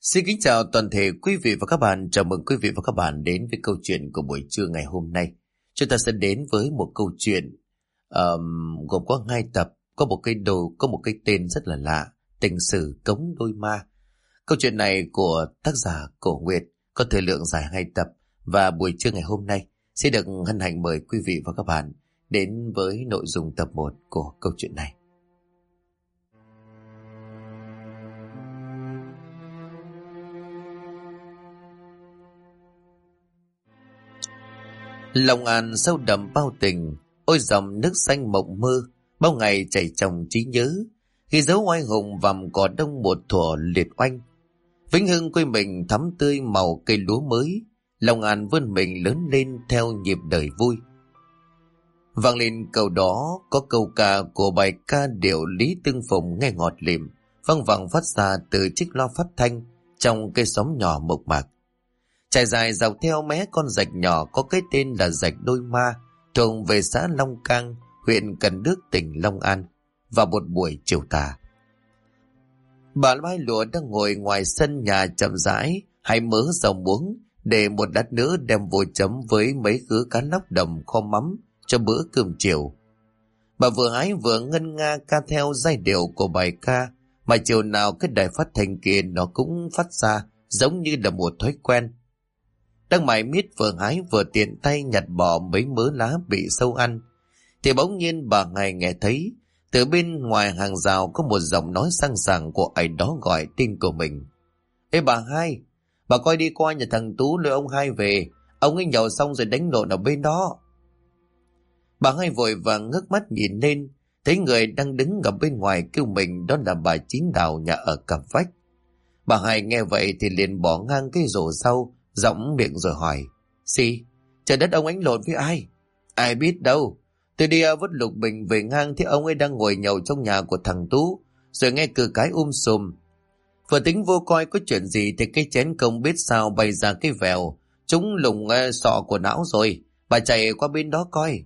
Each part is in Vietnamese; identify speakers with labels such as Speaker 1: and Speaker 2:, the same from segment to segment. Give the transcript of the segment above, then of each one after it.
Speaker 1: Xin kính chào toàn thể quý vị và các bạn. Chào mừng quý vị và các bạn đến với câu chuyện của buổi trưa ngày hôm nay. Chúng ta sẽ đến với một câu chuyện gồm có 2 tập, có một cái tên rất là lạ, Tình sử cống đôi ma. Câu chuyện này của tác giả Cổ Nguyệt có thời lượng dài 2 tập, và buổi trưa ngày hôm nay sẽ được hân hạnh mời quý vị và các bạn đến với nội dung tập 1 của câu chuyện này. Long An sâu đậm bao tình, ôi dòng nước xanh mộng mơ, bao ngày chảy trong trí nhớ, ghi dấu oai hùng vằm cỏ đông một thuở liệt oanh. Vĩnh hưng quê mình thắm tươi màu cây lúa mới, Long An vươn mình lớn lên theo nhịp đời vui. Vang lên câu đó có câu ca của bài ca điệu Lý Tương Phùng nghe ngọt lịm, văng vẳng phát ra từ chiếc loa phát thanh trong cây xóm nhỏ mộc mạc. Trải dài dọc theo mé con rạch nhỏ có cái tên là rạch Đôi Ma, thuộc về xã Long Cang, huyện Cần Đước, tỉnh Long An. Vào một buổi chiều tà, bà Mai Lụa đang ngồi ngoài sân nhà chậm rãi hay mớ dầu muống để một lát nữa đem vô chấm với mấy khứ cá lóc đồng kho mắm cho bữa cơm chiều. Bà vừa hái vừa ngân nga ca theo giai điệu của bài ca mà chiều nào cái đài phát thanh kia nó cũng phát ra, giống như là một thói quen. Đang mải miết vừa hái vừa tiện tay nhặt bỏ mấy mớ lá bị sâu ăn, thì bỗng nhiên bà Ngày nghe thấy từ bên ngoài hàng rào có một giọng nói sang sảng của ai đó gọi tên của mình. Ê bà Hai, bà coi đi qua nhà thằng Tú lôi ông Hai về, ông ấy nhậu xong rồi đánh lộn ở bên đó. Bà Hai vội vàng ngước mắt nhìn lên, thấy người đang đứng ở bên ngoài kêu mình đó là bà Chín Đào nhà ở cặp vách. Bà Hai nghe vậy thì liền bỏ ngang cái rổ rau, giọng miệng rồi hỏi: Xì, trời đất, ông đánh lộn với ai? Ai biết đâu, tôi đi vứt lục bình về ngang thấy ông ấy đang ngồi nhậu trong nhà của thằng Tú, rồi nghe cừ cái sùm. Vừa tính vô coi có chuyện gì thì cái chén không biết sao bay ra cái vèo, trúng lùng sọ của não rồi, bà chạy qua bên đó coi.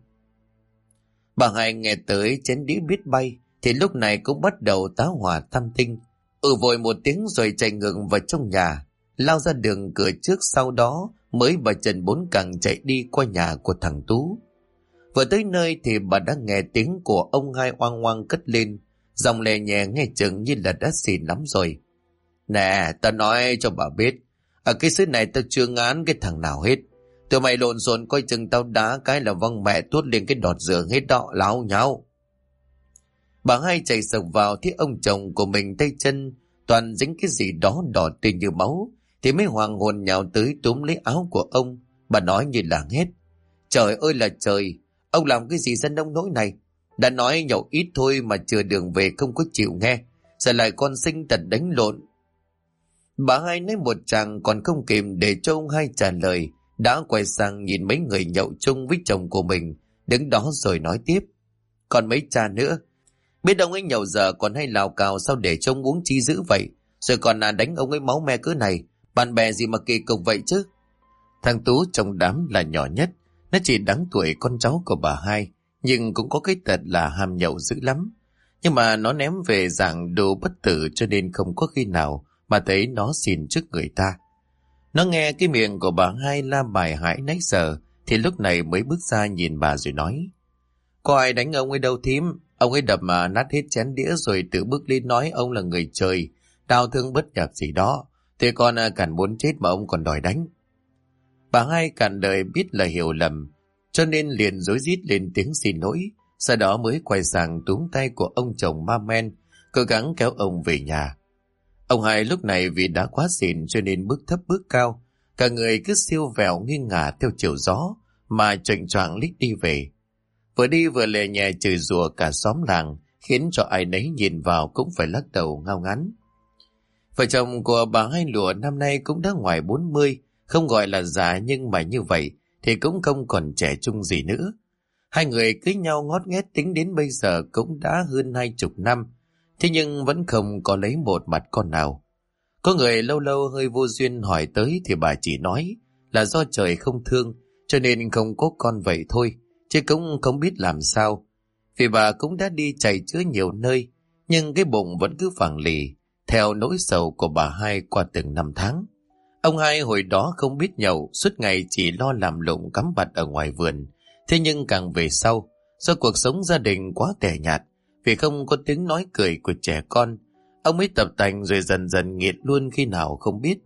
Speaker 1: Bà Hai nghe tới chén đĩa biết bay thì lúc này cũng bắt đầu tá hỏa tam tinh, vội một tiếng rồi chạy ngược vào trong nhà, lao ra đường cửa trước, sau đó mới bà Trần Bốn Cẳng chạy đi qua nhà của thằng Tú. Vừa tới nơi thì bà đã nghe tiếng của ông Hai oang oang cất lên, giọng lè nhẹ nghe chừng như là đã xỉn lắm rồi. Nè, tao nói cho bà biết, ở cái xứ này tao chưa ngán cái thằng nào hết. Tụi mày lộn xộn coi chừng tao đá cái là văng mẹ tuốt lên cái đọt giường hết đó, láo nháo. Bà Hai chạy sộc vào thấy ông chồng của mình tay chân toàn dính cái gì đó đỏ tươi như máu, thì mới hoàng hồn nhào tới túm lấy áo của ông. Bà nói như là hét: Trời ơi là trời, ông làm cái gì ra nông nỗi này? Đã nói nhậu ít thôi mà chừa đường về không có chịu nghe, giờ lại còn sinh tật đánh lộn. Bà Hai nói một chàng còn không kịp để cho ông Hai trả lời, đã quay sang nhìn mấy người nhậu chung với chồng của mình đứng đó rồi nói tiếp: Còn mấy cha nữa, biết ông ấy nhậu giờ còn hay lào cào, sao để cho ông uống chi dữ vậy, rồi còn đánh ông ấy máu me cỡ này, bạn bè gì mà kỳ cục vậy chứ. Thằng Tú trong đám là nhỏ nhất, nó chỉ đáng tuổi con cháu của bà Hai, nhưng cũng có cái tật là ham nhậu dữ lắm. Nhưng mà nó ném về dạng đồ bất tử, cho nên không có khi nào mà thấy nó xin trước người ta. Nó nghe cái miệng của bà Hai la bài hãi nãy giờ thì lúc này mới bước ra nhìn bà rồi nói: Có ai đánh ông ấy đâu thím, ông ấy đập mà nát hết chén đĩa rồi tự bước lên nói ông là người trời, đau thương bất nhập gì đó, thế con cản muốn chết mà ông còn đòi đánh. Bà Hai cạn đời biết là hiểu lầm, cho nên liền rối rít lên tiếng xin lỗi, sau đó mới quay sang túm tay của ông chồng ma men, cố gắng kéo ông về nhà. Ông Hai lúc này vì đã quá xỉn cho nên bước thấp bước cao, cả người cứ siêu vẹo nghiêng ngả theo chiều gió mà choạng choạng lít đi về. Vừa đi vừa lè nhẹ chửi rủa cả xóm làng, khiến cho ai nấy nhìn vào cũng phải lắc đầu ngao ngán. Vợ chồng của bà Hai Lụa năm nay cũng đã ngoài 40, không gọi là già nhưng mà như vậy thì cũng không còn trẻ trung gì nữa. Hai người cưới nhau ngót nghét tính đến bây giờ cũng đã hơn 20 năm, thế nhưng vẫn không có lấy một mặt con nào. Có người lâu lâu hơi vô duyên hỏi tới thì bà chỉ nói là do trời không thương cho nên không có con vậy thôi, chứ cũng không biết làm sao. Vì bà cũng đã đi chạy chữa nhiều nơi, nhưng cái bụng vẫn cứ phẳng lì, theo nỗi sầu của bà hai qua từng năm tháng. Ông hai hồi đó không biết nhậu, suốt ngày chỉ lo làm lụng cắm bặt ở ngoài vườn. Thế nhưng càng về sau, do cuộc sống gia đình quá tẻ nhạt, vì không có tiếng nói cười của trẻ con, ông mới tập tành rồi dần dần nghiện luôn khi nào không biết.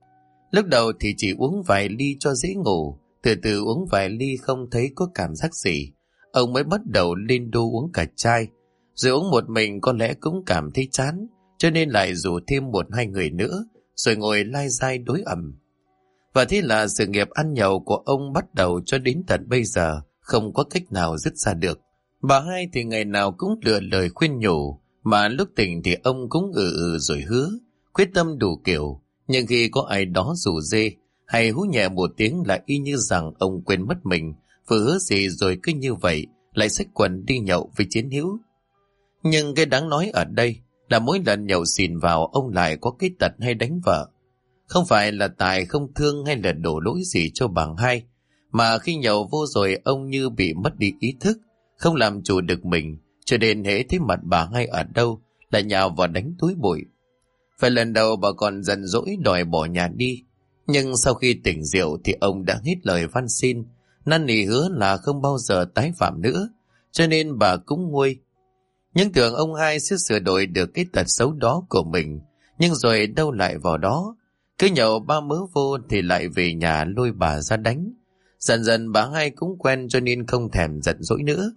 Speaker 1: Lúc đầu thì chỉ uống vài ly cho dễ ngủ, từ từ uống vài ly không thấy có cảm giác gì, ông mới bắt đầu lên đô uống cả chai. Rồi uống một mình có lẽ cũng cảm thấy chán, cho nên lại rủ thêm một hai người nữa, rồi ngồi lai dai đối ẩm. Và thế là sự nghiệp ăn nhậu của ông bắt đầu cho đến tận bây giờ, không có cách nào dứt ra được. Bà hai thì ngày nào cũng lựa lời khuyên nhủ, mà lúc tỉnh thì ông cũng rồi hứa, quyết tâm đủ kiểu. Nhưng khi có ai đó rủ dê, hay hú nhẹ một tiếng là y như rằng ông quên mất mình, vừa hứa gì rồi cứ như vậy, lại xách quần đi nhậu với chiến hữu. Nhưng cái đáng nói ở đây là mỗi lần nhậu xỉn vào ông lại có cái tật hay đánh vợ. Không phải là Tài không thương hay là đổ lỗi gì cho bà hai, mà khi nhậu vô rồi ông như bị mất đi ý thức, không làm chủ được mình, cho nên hễ thấy mặt bà hai ở đâu là nhào vào đánh túi bụi. Phải lần đầu bà còn giận dỗi đòi bỏ nhà đi, nhưng sau khi tỉnh rượu thì ông đã hết lời van xin, năn nỉ hứa là không bao giờ tái phạm nữa, cho nên bà cũng nguôi. Nhưng tưởng ông hai sẽ sửa đổi được cái tật xấu đó của mình, nhưng rồi đâu lại vào đó. Cứ nhậu ba mớ vô thì lại về nhà lôi bà ra đánh. Dần dần bà hai cũng quen cho nên không thèm giận dỗi nữa.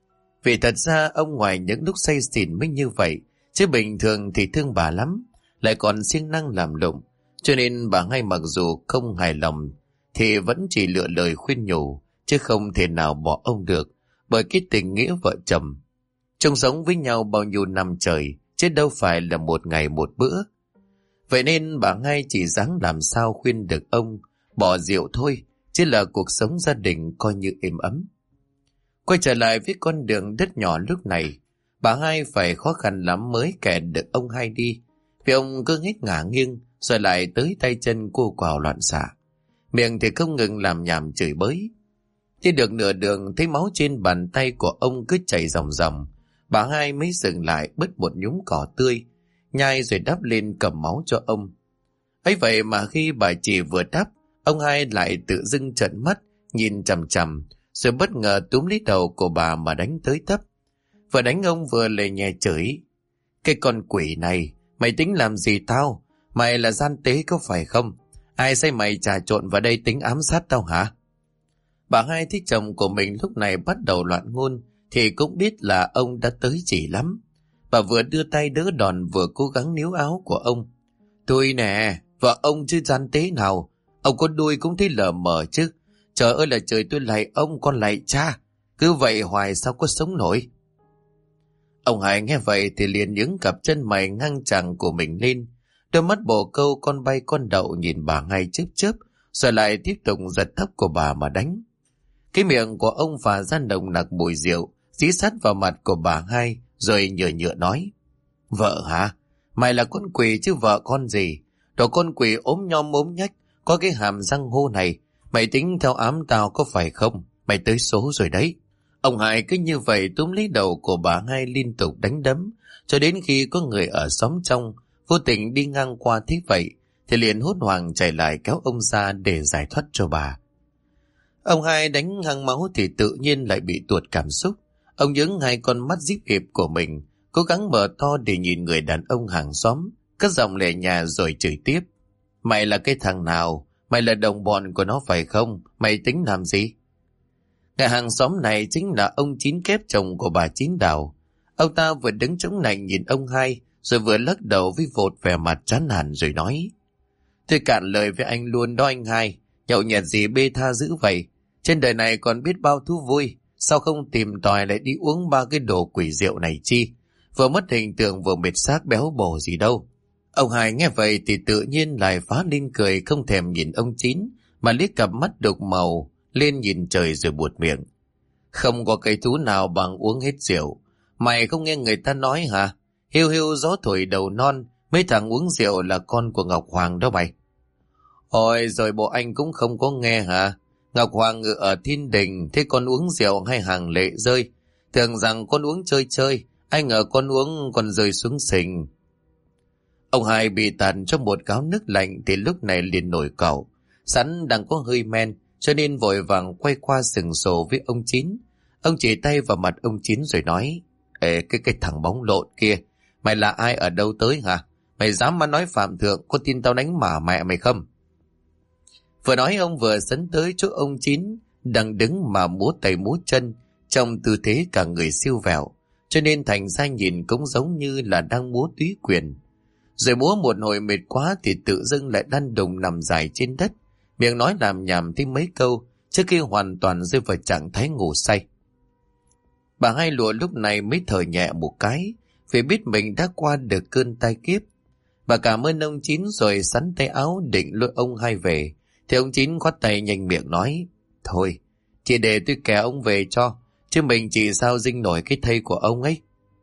Speaker 1: Vì thật ra ông ngoài những lúc say xỉn mới như vậy, chứ bình thường thì thương bà lắm, lại còn siêng năng làm lụng. Cho nên bà hai mặc dù không hài lòng thì vẫn chỉ lựa lời khuyên nhủ, chứ không thể nào bỏ ông được, bởi cái tình nghĩa vợ chồng. Chung sống với nhau bao nhiêu năm trời, chứ đâu phải là một ngày một bữa. Vậy nên bà hai chỉ dáng làm sao khuyên được ông bỏ rượu thôi, chứ là cuộc sống gia đình coi như êm ấm. Quay trở lại với con đường đất nhỏ lúc này, bà hai phải khó khăn lắm mới kẹt được ông hai đi, vì ông cứ hết ngả nghiêng rồi lại tới tay chân cô quào loạn xạ, miệng thì không ngừng làm nhảm chửi bới. Đi được nửa đường thấy máu trên bàn tay của ông cứ chảy ròng ròng, bà hai mới dừng lại bứt một nhúm cỏ tươi, nhai rồi đắp lên cầm máu cho ông. Ấy vậy mà khi bà chỉ vừa đắp, ông hai lại tự dưng trợn mắt nhìn chằm chằm, rồi bất ngờ túm lấy đầu của bà mà đánh tới tấp. Vừa đánh ông vừa lề nhẹ chửi: "Cái con quỷ này, mày tính làm gì tao? Mày là gian tế có phải không? Ai sai mày trà trộn vào đây tính ám sát tao hả?" Bà hai thấy chồng của mình lúc này bắt đầu loạn ngôn thì cũng biết là ông đã tới chỉ lắm. Bà vừa đưa tay đỡ đòn vừa cố gắng níu áo của ông. "Tôi nè, vợ ông chứ gian tế nào. Ông có đuôi cũng thấy lờ mờ chứ. Trời ơi là trời, tôi lạy ông, con lạy cha. Cứ vậy hoài sao có sống nổi." Ông Hải nghe vậy thì liền nhướng cặp chân mày ngang chàng của mình lên. Đôi mắt bồ câu con bay con đậu nhìn bà ngay chớp chớp, rồi lại tiếp tục giật tóc của bà mà đánh. Cái miệng của ông phả ra nồng nặc mùi rượu, dí sát vào mặt của bà hai, rồi nhựa nhựa nói: "Vợ hả? Mày là con quỷ chứ vợ con gì? Đồ con quỷ ốm nhom ốm nhách, có cái hàm răng hô này. Mày tính theo ám tao có phải không? Mày tới số rồi đấy." Ông Hải cứ như vậy túm lấy đầu của bà hai liên tục đánh đấm, cho đến khi có người ở xóm trong vô tình đi ngang qua thế vậy thì liền hốt hoảng chạy lại kéo ông ra để giải thoát cho bà. Ông hai đánh hăng máu thì tự nhiên lại bị tuột cảm xúc. Ông nhướng hai con mắt díp hiệp của mình, cố gắng mở to để nhìn người đàn ông hàng xóm, cất giọng lệ nhà rồi chửi tiếp: "Mày là cái thằng nào? Mày là đồng bọn của nó phải không? Mày tính làm gì?" Người hàng xóm này chính là ông Chín Kép, chồng của bà Chín Đào. Ông ta vừa đứng chống nạnh nhìn ông hai, rồi vừa lắc đầu với vột vẻ mặt chán nản rồi nói: "Tôi cạn lời với anh luôn đó anh hai, nhậu nhẹt gì bê tha dữ vậy? Trên đời này còn biết bao thú vui, sao không tìm tòi lại đi uống ba cái đồ quỷ rượu này chi? Vừa mất hình tượng vừa mệt xác béo bổ gì đâu." Ông hai nghe vậy thì tự nhiên lại phá lên cười, không thèm nhìn ông Chín, mà liếc cặp mắt đục màu lên nhìn trời rồi buột miệng: "Không có cái thú nào bằng uống hết rượu. Mày không nghe người ta nói hả? Hiu hiu gió thổi đầu non, mấy thằng uống rượu là con của Ngọc Hoàng đó mày." "Ôi rồi bộ anh cũng không có nghe hả? Ngọc Hoàng ngự ở thiên đình, thế con uống rượu hay hàng lệ rơi? Tưởng rằng con uống chơi chơi, ai ngờ con uống còn rơi xuống sình." Ông hai bị tàn cho một gáo nước lạnh thì lúc này liền nổi cẩu. Sẵn đang có hơi men cho nên vội vàng quay qua sừng sổ với ông Chín. Ông chỉ tay vào mặt ông Chín rồi nói: Ê, cái thằng bóng lộn kia, mày là ai ở đâu tới hả? Mày dám mà nói phạm thượng, có tin tao đánh mả mẹ mày không? Vừa nói ông vừa sấn tới chỗ ông Chín đang đứng mà múa tay múa chân trong tư thế cả người siêu vẹo, cho nên thành ra nhìn cũng giống như là đang múa túy quyền. Rồi múa một hồi mệt quá thì tự dưng lại lăn đùng nằm dài trên đất, miệng nói làm nhảm thêm mấy câu trước khi hoàn toàn rơi vào trạng thái ngủ say. Bà Hai Lụa lúc này mới thở nhẹ một cái, vì biết mình đã qua được cơn tai kiếp. Bà cảm ơn ông Chín rồi sắn tay áo định lôi ông Hai về, thì ông Chín khoát tay nhanh miệng nói: Thôi, chỉ để tôi kéo ông về cho, chứ mình chỉ sao dinh nổi cái thây của ông ấy.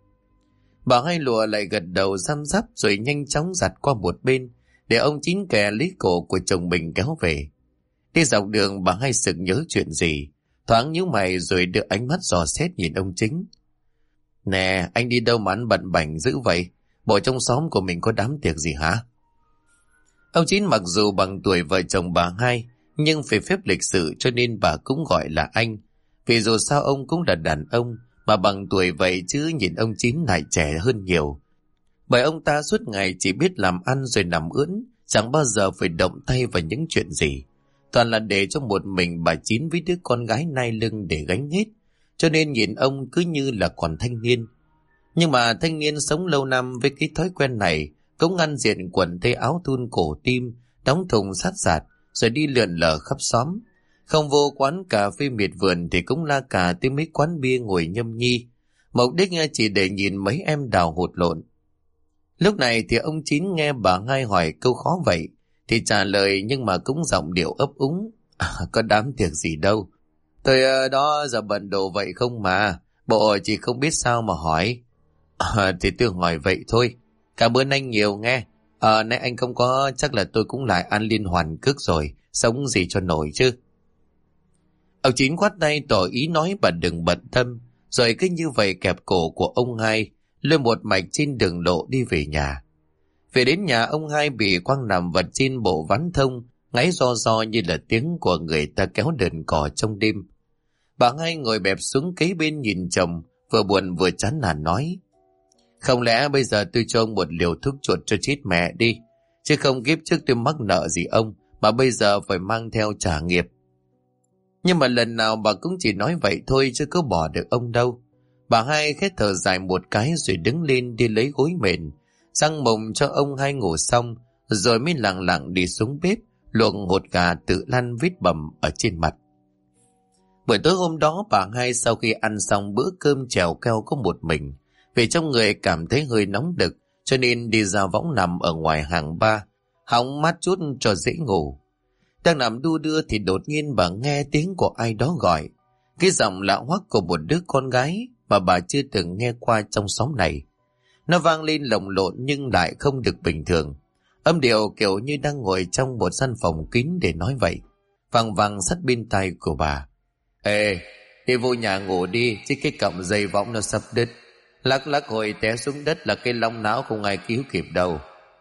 Speaker 1: Bà Hai Lụa lại gật đầu răm rắp rồi nhanh chóng giặt qua một bên, để ông Chín kè lấy cổ của chồng mình kéo về. Đi dọc đường bà Hai sực nhớ chuyện gì, thoáng nhíu mày rồi đưa ánh mắt dò xét nhìn ông Chính. Nè, anh đi đâu mà ăn bận bảnh dữ vậy? Bộ trong xóm của mình có đám tiệc gì hả? Ông Chín mặc dù bằng tuổi vợ chồng bà Hai, nhưng vì phép lịch sự cho nên bà cũng gọi là anh. Vì dù sao ông cũng là đàn ông, mà bằng tuổi vậy chứ nhìn ông Chín lại trẻ hơn nhiều. Bởi ông ta suốt ngày chỉ biết làm ăn rồi nằm ưỡn, chẳng bao giờ phải động tay vào những chuyện gì. Toàn là để cho một mình bà Chín với đứa con gái nai lưng để gánh hết, cho nên nhìn ông cứ như là còn thanh niên. Nhưng mà thanh niên sống lâu năm với cái thói quen này cũng ăn diện quần tây áo thun cổ tim, đóng thùng sát sạt rồi đi lượn lờ khắp xóm. Không vô quán cà phê miệt vườn thì cũng la cà tới mấy quán bia ngồi nhâm nhi, mục đích chỉ để nhìn mấy em đào hột lộn. Lúc này thì ông Chín nghe bà Hai hỏi câu khó vậy thì trả lời, nhưng mà cũng giọng điệu ấp úng: Có đám tiệc gì đâu, tôi đó giờ bận đồ vậy không mà, bộ chỉ không biết sao mà hỏi. Thì tôi hỏi vậy thôi, cảm ơn anh nhiều nghe. Nay anh không có chắc là tôi cũng lại ăn liên hoàn cước rồi, sống gì cho nổi chứ. Ông Chín khoát tay tỏ ý nói bà đừng bận tâm, rồi cứ như vậy kẹp cổ của ông Hai lôi một mạch trên đường lộ đi về nhà. Về đến nhà, ông Hai bị quăng nằm vật trên bộ ván thông, ngáy ro ro như là tiếng của người ta kéo đờn cò trong đêm. Bà Hai ngồi bẹp xuống kế bên nhìn chồng, vừa buồn vừa chán nản nói: Không lẽ bây giờ tôi cho ông một liều thuốc chuột cho chết mẹ đi, chứ không kiếp trước tôi mắc nợ gì ông mà bây giờ phải mang theo trả nghiệp. Nhưng mà lần nào bà cũng chỉ nói vậy thôi chứ có bỏ được ông đâu. Bà Hai khét thở dài một cái rồi đứng lên đi lấy gối mền, răng mồng cho ông Hai ngủ xong, rồi mới lặng lặng đi xuống bếp luộc hột gà tự lăn vết bầm ở trên mặt. Buổi tối hôm đó bà Hai sau khi ăn xong bữa cơm chèo keo có một mình, vì trong người cảm thấy hơi nóng đực cho nên đi ra võng nằm ở ngoài hàng ba, hóng mát chút cho dễ ngủ. Đang nằm đu đưa thì đột nhiên bà nghe tiếng của ai đó gọi, cái giọng lạ hoắc của một đứa con gái mà bà chưa từng nghe qua trong xóm này. Nó vang lên lồng lộn nhưng lại không được bình thường, âm điệu kiểu như đang ngồi trong một gian phòng kín để nói vậy, vang vang sát bên tai của bà. Ê, đi vô nhà ngủ đi, chứ cái cọng dây võng nó sắp đứt, lắc lắc hồi té xuống đất là cái long não không ai cứu kịp đâu.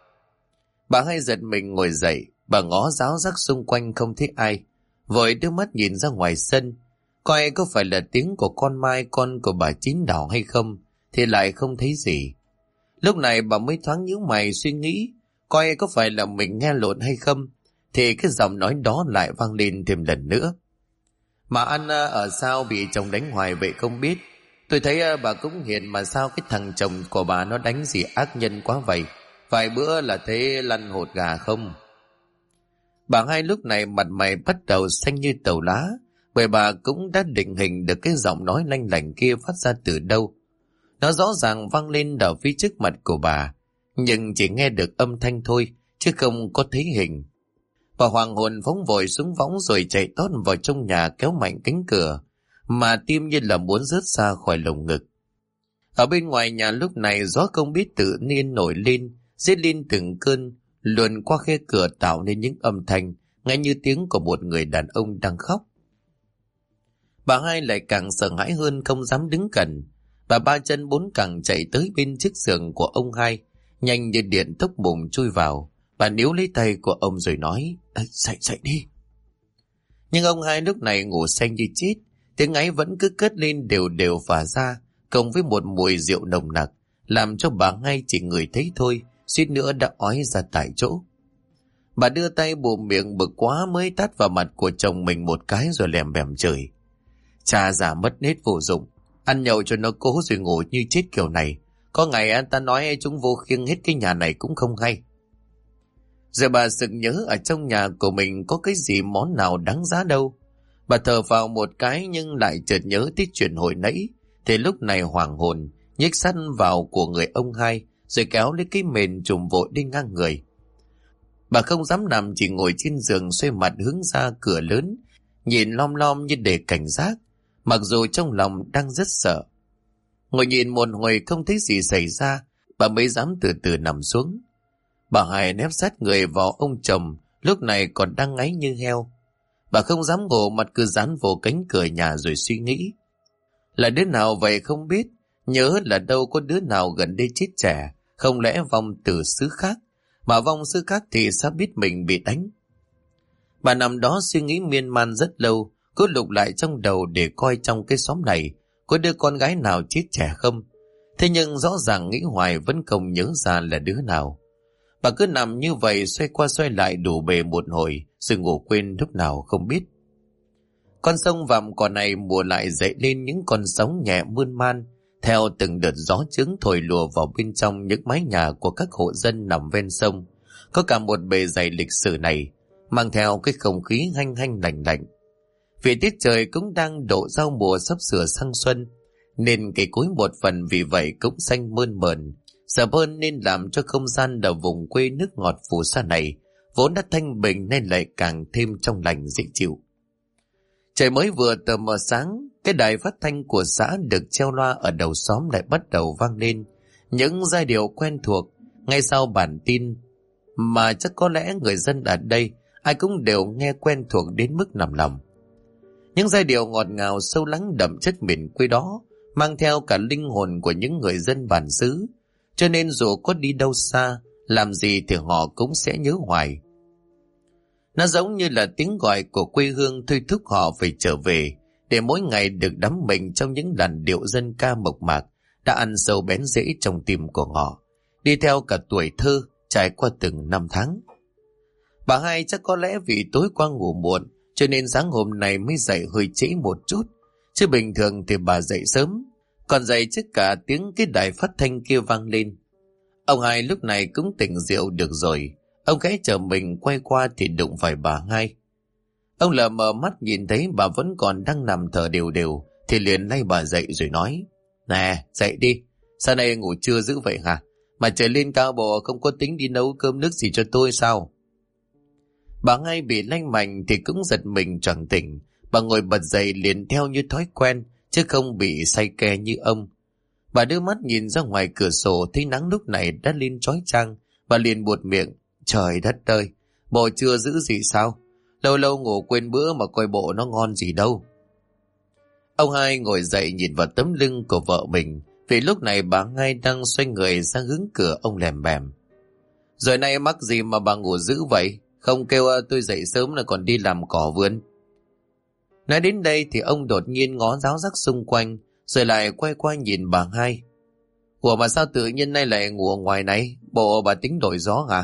Speaker 1: Bà Hai giật mình ngồi dậy, bà ngó ráo rắc xung quanh không thấy ai, vội đưa mắt nhìn ra ngoài sân, coi có phải là tiếng của con Mai con của bà Chín đào hay không, thì lại không thấy gì. Lúc này bà mới thoáng nhíu mày suy nghĩ, coi có phải là mình nghe lộn hay không, thì cái giọng nói đó lại vang lên thêm lần nữa. Mà anh ở sao bị chồng đánh hoài vậy không biết? Tôi thấy bà cũng hiền mà sao cái thằng chồng của bà nó đánh gì ác nhân quá vậy? Vài bữa là thấy lăn hột gà không? Bà Hai lúc này mặt mày bắt đầu xanh như tàu lá, bởi bà cũng đã định hình được cái giọng nói lanh lảnh kia phát ra từ đâu. Nó rõ ràng vang lên ở phía trước mặt của bà, nhưng chỉ nghe được âm thanh thôi, chứ không có thấy hình. Bà hoàng hồn phóng vội xuống võng rồi chạy tót vào trong nhà kéo mạnh cánh cửa, mà tim như là muốn rớt ra khỏi lồng ngực. Ở bên ngoài nhà lúc này gió không biết tự nhiên nổi lên, rít lên từng cơn, luồn qua khe cửa tạo nên những âm thanh nghe như tiếng của một người đàn ông đang khóc. Bà Hai lại càng sợ hãi hơn, không dám đứng gần. Bà ba chân bốn cẳng chạy tới bên chiếc giường của ông Hai, nhanh như điện tốc bùng chui vào. Bà níu lấy tay của ông rồi nói: Dậy đi. Nhưng ông hai lúc này ngủ say như chết, tiếng ngáy vẫn cứ cất lên đều đều phả ra, cộng với một mùi rượu nồng nặc, làm cho bà ngay chỉ ngửi thấy thôi, suýt nữa đã ói ra tại chỗ. Bà đưa tay bụm miệng bực quá mới tát vào mặt của chồng mình một cái rồi lèm bèm chửi: Cha già mất nết vô dụng, ăn nhậu cho nó cố rồi ngủ như chết kiểu này. Có ngày anh ta nói chúng vô khiêng hết cái nhà này cũng không hay. Giờ bà sực nhớ ở trong nhà của mình có cái gì món nào đáng giá đâu. Bà thở vào một cái nhưng lại chợt nhớ tới chuyện hồi nãy, thì lúc này hoảng hồn, nhích sắt vào của người ông hai, rồi kéo lấy cái mền trùm vội đi ngang người. Bà không dám nằm, chỉ ngồi trên giường xoay mặt hướng ra cửa lớn, nhìn lom lom như để cảnh giác, mặc dù trong lòng đang rất sợ. Ngồi nhìn một hồi không thấy gì xảy ra, bà mới dám từ từ nằm xuống. Bà Hải nép sát người vào ông chồng, lúc này còn đang ngáy như heo. Bà không dám ngủ, mặt cứ dán vào cánh cửa nhà rồi suy nghĩ. Là đứa nào vậy không biết, nhớ là đâu có đứa nào gần đây chết trẻ, không lẽ vong từ xứ khác, mà vong xứ khác thì sao biết mình bị đánh. Bà nằm đó suy nghĩ miên man rất lâu, cứ lục lại trong đầu để coi trong cái xóm này có đứa con gái nào chết trẻ không. Thế nhưng rõ ràng nghĩ hoài vẫn không nhớ ra là đứa nào. Bà cứ nằm như vậy xoay qua xoay lại đủ bề một hồi, rồi ngủ quên lúc nào không biết. Con sông vàm cỏ này mùa lại dậy lên những con sóng nhẹ mươn man, theo từng đợt gió trứng thổi lùa vào bên trong những mái nhà của các hộ dân nằm ven sông. Có cả một bề dày lịch sử này, mang theo cái không khí hanh hanh lạnh lạnh. Vì tiết trời cũng đang độ giao mùa sắp sửa sang xuân, nên cây cối một phần vì vậy cũng xanh mơn mởn, sợp hơn, nên làm cho không gian ở vùng quê nước ngọt phù sa này vốn đã thanh bình nên lại càng thêm trong lành dễ chịu. Trời mới vừa tờ mờ sáng, cái đài phát thanh của xã được treo loa ở đầu xóm lại bắt đầu vang lên những giai điệu quen thuộc. Ngay sau bản tin mà chắc có lẽ người dân ở đây ai cũng đều nghe quen thuộc đến mức nằm lòng. Những giai điệu ngọt ngào sâu lắng đậm chất miền quê đó mang theo cả linh hồn của những người dân bản xứ, cho nên dù có đi đâu xa, làm gì thì họ cũng sẽ nhớ hoài. Nó giống như là tiếng gọi của quê hương thôi thúc họ phải trở về, để mỗi ngày được đắm mình trong những làn điệu dân ca mộc mạc đã ăn sâu bén rễ trong tim của họ, đi theo cả tuổi thơ trải qua từng năm tháng. Bà hai chắc có lẽ vì tối qua ngủ muộn cho nên sáng hôm nay mới dậy hơi trễ một chút, chứ bình thường thì bà dậy sớm, còn dậy trước cả tiếng cái đài phát thanh kia vang lên. Ông hai lúc này cũng tỉnh rượu được rồi, ông khẽ chờ mình quay qua thì đụng phải bà hai. Ông lờ mờ mắt nhìn thấy bà vẫn còn đang nằm thở đều đều, thì liền lay bà dậy rồi nói: Nè, dậy đi, sao nay ngủ trưa dữ vậy hả? Mà trời lên cao bộ không có tính đi nấu cơm nước gì cho tôi sao? Bà hai bị lay mạnh thì cũng giật mình choàng tỉnh. Bà ngồi bật dậy liền theo như thói quen, chứ không bị say ke như ông. Bà đưa mắt nhìn ra ngoài cửa sổ, thấy nắng lúc này đã lên chói chang. Bà liền buột miệng: Trời đất ơi, bộ chưa giữ gì sao? Lâu lâu ngủ quên bữa mà coi bộ nó ngon gì đâu. Ông hai ngồi dậy nhìn vào tấm lưng của vợ mình, vì lúc này bà hai đang xoay người sang hướng cửa. Ông lèm bèm: Rồi nay mắc gì mà bà ngủ dữ vậy? Không kêu tôi dậy sớm là còn đi làm cỏ vườn. Nói đến đây thì ông đột nhiên ngó ráo rắc xung quanh, rồi lại quay qua nhìn bà hai. Ủa mà sao tự nhiên nay lại ngủ ở ngoài này? Bộ bà tính đổi gió hả?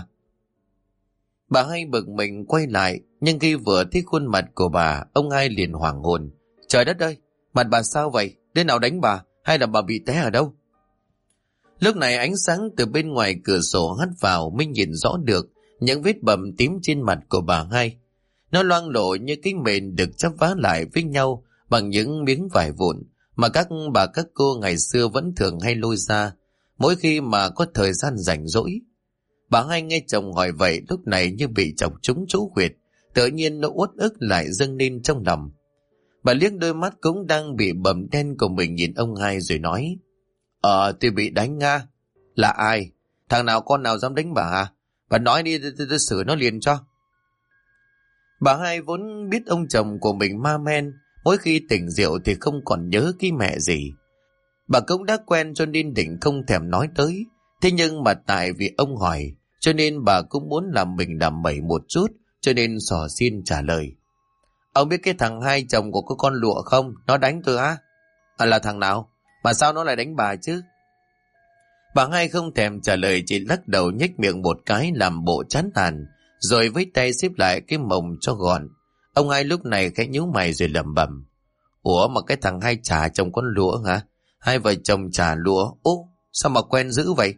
Speaker 1: Bà hai bực mình quay lại, nhưng khi vừa thấy khuôn mặt của bà, ông hai liền hoảng hồn. Trời đất ơi, mặt bà sao vậy? Đứa nào đánh bà? Hay là bà bị té ở đâu? Lúc này ánh sáng từ bên ngoài cửa sổ hắt vào mới nhìn rõ được những vết bầm tím trên mặt của bà hai. Nó loang lổ như cái mền được chắp vá lại với nhau bằng những miếng vải vụn mà các cô ngày xưa vẫn thường hay lôi ra mỗi khi mà có thời gian rảnh rỗi. Bà hai nghe chồng hỏi vậy lúc này như bị chọc trúng chỗ huyệt, tự nhiên nó uất ức lại dâng lên trong lòng. Bà liếc đôi mắt cũng đang bị bầm đen của mình nhìn ông hai rồi nói: Tôi bị đánh nga. Là ai? Thằng nào con nào dám đánh bà hả? Bà nói đi, tôi xử nó liền cho. Bà hai vốn biết ông chồng của mình ma men, mỗi khi tỉnh rượu thì không còn nhớ cái mẹ gì. Bà cũng đã quen cho nên định không thèm nói tới. Thế nhưng mà tại vì ông hỏi, cho nên bà cũng muốn làm mình làm mẩy một chút, cho nên xỏ xin trả lời. Ông biết cái thằng hai chồng của con lụa không? Nó đánh tôi á? Là thằng nào? Mà sao nó lại đánh bà chứ? Bà hai không thèm trả lời, chỉ lắc đầu nhếch miệng một cái làm bộ chán tàn, rồi với tay xếp lại cái mồng cho gọn. Ông hai lúc này khẽ nhíu mày rồi lẩm bẩm. Ủa mà cái thằng hai trả chồng con lụa hả? Hai vợ chồng trả lụa? Ô, sao mà quen dữ vậy?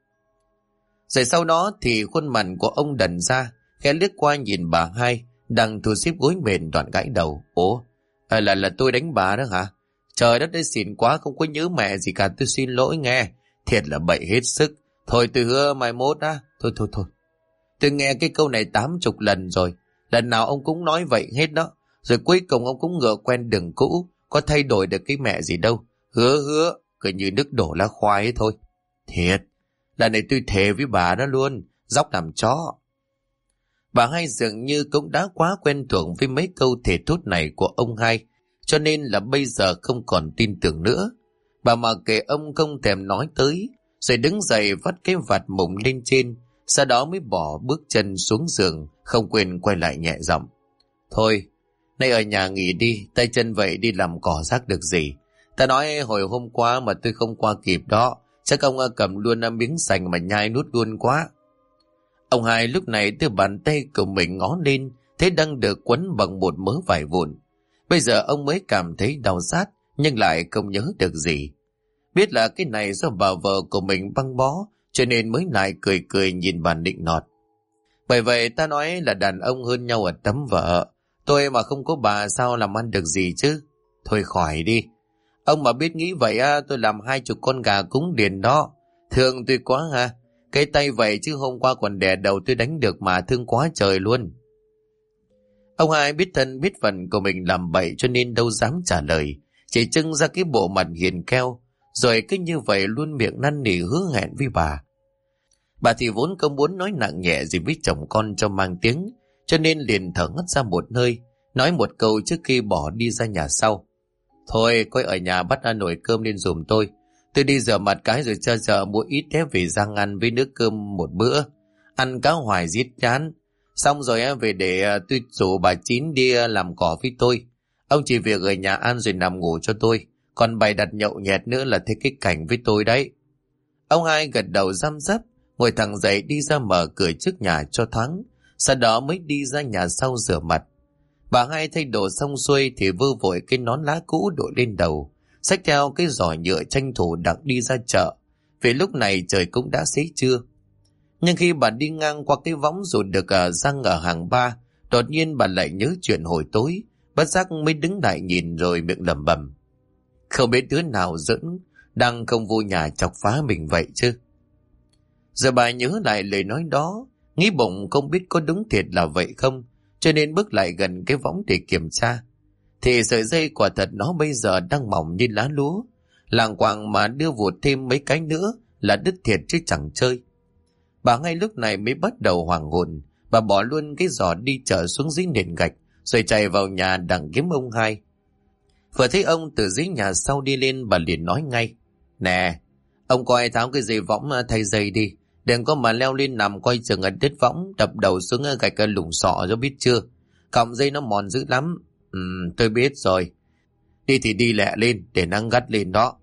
Speaker 1: Rồi sau đó thì khuôn mặt của ông đần ra, khẽ liếc qua nhìn bà hai đang thu xếp gối mền, đoạn gãi đầu. Ủa, là tôi đánh bà đó hả? Trời đất ơi, xỉn quá, không có nhớ mẹ gì cả, tôi xin lỗi nghe. Thiệt là bậy hết sức. Thôi tôi hứa mai mốt á. Thôi. Tôi nghe cái câu này 80 lần rồi. Lần nào ông cũng nói vậy hết đó. Rồi cuối cùng ông cũng ngựa quen đường cũ. Có thay đổi được cái mẹ gì đâu. Hứa, cứ như nước đổ lá khoai ấy thôi. Thiệt, lần này tôi thề với bà đó luôn. Dóc làm chó. Bà hai dường như cũng đã quá quen thuộc với mấy câu thề thốt này của ông hai, cho nên là bây giờ không còn tin tưởng nữa. Bà mà kể ông không thèm nói tới, rồi đứng dậy vắt cái vạt mùng lên trên, sau đó mới bỏ bước chân xuống giường, không quên quay lại nhẹ giọng. Thôi, nay ở nhà nghỉ đi, tay chân vậy đi làm cỏ rác được gì. Ta nói hồi hôm qua mà tôi không qua kịp đó, chắc ông cầm luôn miếng sành mà nhai nuốt luôn quá. Ông hai lúc này đưa bàn tay của mình ngó lên, thấy đang được quấn bằng một mớ vải vụn. Bây giờ ông mới cảm thấy đau rát, nhưng lại không nhớ được gì. Biết là cái này do bà vợ của mình băng bó, cho nên mới lại cười nhìn bà nịnh nọt. Bởi vậy ta nói là đàn ông hơn nhau ở tấm vợ. Tôi mà không có bà sao làm ăn được gì chứ? Thôi khỏi đi. Ông mà biết nghĩ vậy tôi làm 20 con gà cúng điền đó. Thương tôi quá ha. Cái tay vậy chứ hôm qua còn đè đầu tôi đánh được mà, thương quá trời luôn. Ông hai biết thân biết phận của mình làm bậy cho nên đâu dám trả lời. Chỉ trưng ra cái bộ mặt hiền keo, rồi cứ như vậy luôn miệng năn nỉ hứa hẹn với bà. Bà thì vốn không muốn nói nặng nhẹ gì với chồng con cho mang tiếng, cho nên liền thở ngất ra một hơi, nói một câu trước khi bỏ đi ra nhà sau. Thôi, coi ở nhà bắt ăn nồi cơm lên giùm tôi. Tôi đi rửa mặt cái rồi cho chợ mua ít thép về rang ăn với nước cơm một bữa. Ăn cá hoài giết chán. Xong rồi về để tôi rủ bà Chín đi làm cỏ với tôi. Ông chỉ việc ở nhà ăn rồi nằm ngủ cho tôi. Còn bày đặt nhậu nhẹt nữa là thấy cái cảnh với tôi đấy. Ông hai gật đầu răm rắp, ngồi thẳng dậy đi ra mở cửa trước nhà cho thoáng. Sau đó mới đi ra nhà sau rửa mặt. Bà hai thay đồ xong xuôi thì vơ vội cái nón lá cũ đội lên đầu, xách theo cái giỏ nhựa tranh thủ đặng đi ra chợ, vì lúc này trời cũng đã xế trưa. Nhưng khi bà đi ngang qua cái võng rồi được răng ở hàng ba, đột nhiên bà lại nhớ chuyện hồi tối, bất giác mới đứng lại nhìn rồi miệng lẩm bẩm. Không biết đứa nào giỡn, đang không vô nhà chọc phá mình vậy chứ. Giờ bà nhớ lại lời nói đó, nghĩ bụng không biết có đúng thiệt là vậy không, cho nên bước lại gần cái võng để kiểm tra. Thì sợi dây quả thật nó bây giờ đang mỏng như lá lúa, làng quạng mà đưa vụt thêm mấy cái nữa là đứt thiệt chứ chẳng chơi. Bà ngay lúc này mới bắt đầu hoảng hồn, bà bỏ luôn cái giỏ đi chợ xuống dưới nền gạch, rồi chạy vào nhà đặng kiếm ông hai. Vừa thấy ông từ dưới nhà sau đi lên, bà liền nói ngay. Nè, ông coi tháo cái dây võng thay dây đi, đừng có mà leo lên nằm coi chừng ở đứt võng, đập đầu xuống gạch lủng sọ cho biết chưa. Cọng dây nó mòn dữ lắm. Tôi biết rồi. Đi thì đi lẹ lên, để nắng gắt lên đó.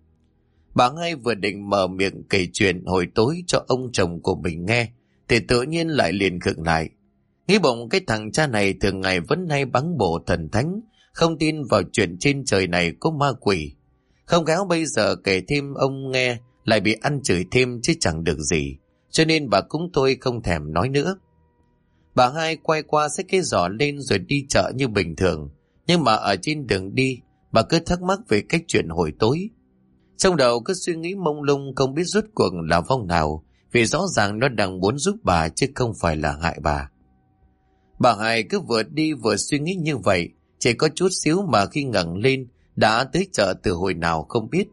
Speaker 1: Bà ngay vừa định mở miệng kể chuyện hồi tối cho ông chồng của mình nghe, thì tự nhiên lại liền khựng lại. Nghĩ bụng cái thằng cha này thường ngày vẫn hay báng bổ thần thánh, không tin vào chuyện trên trời này có ma quỷ. Không khéo bây giờ kể thêm ông nghe lại bị ăn chửi thêm chứ chẳng được gì, cho nên bà cũng thôi không thèm nói nữa. Bà hai quay qua xách cái giỏ lên rồi đi chợ như bình thường, nhưng mà ở trên đường đi, bà cứ thắc mắc về cái chuyện hồi tối. Trong đầu cứ suy nghĩ mông lung không biết rốt cuộc là vong nào, vì rõ ràng nó đang muốn giúp bà chứ không phải là hại bà. Bà hai cứ vừa đi vừa suy nghĩ như vậy, chỉ có chút xíu mà khi ngẩng lên đã tới chợ từ hồi nào không biết.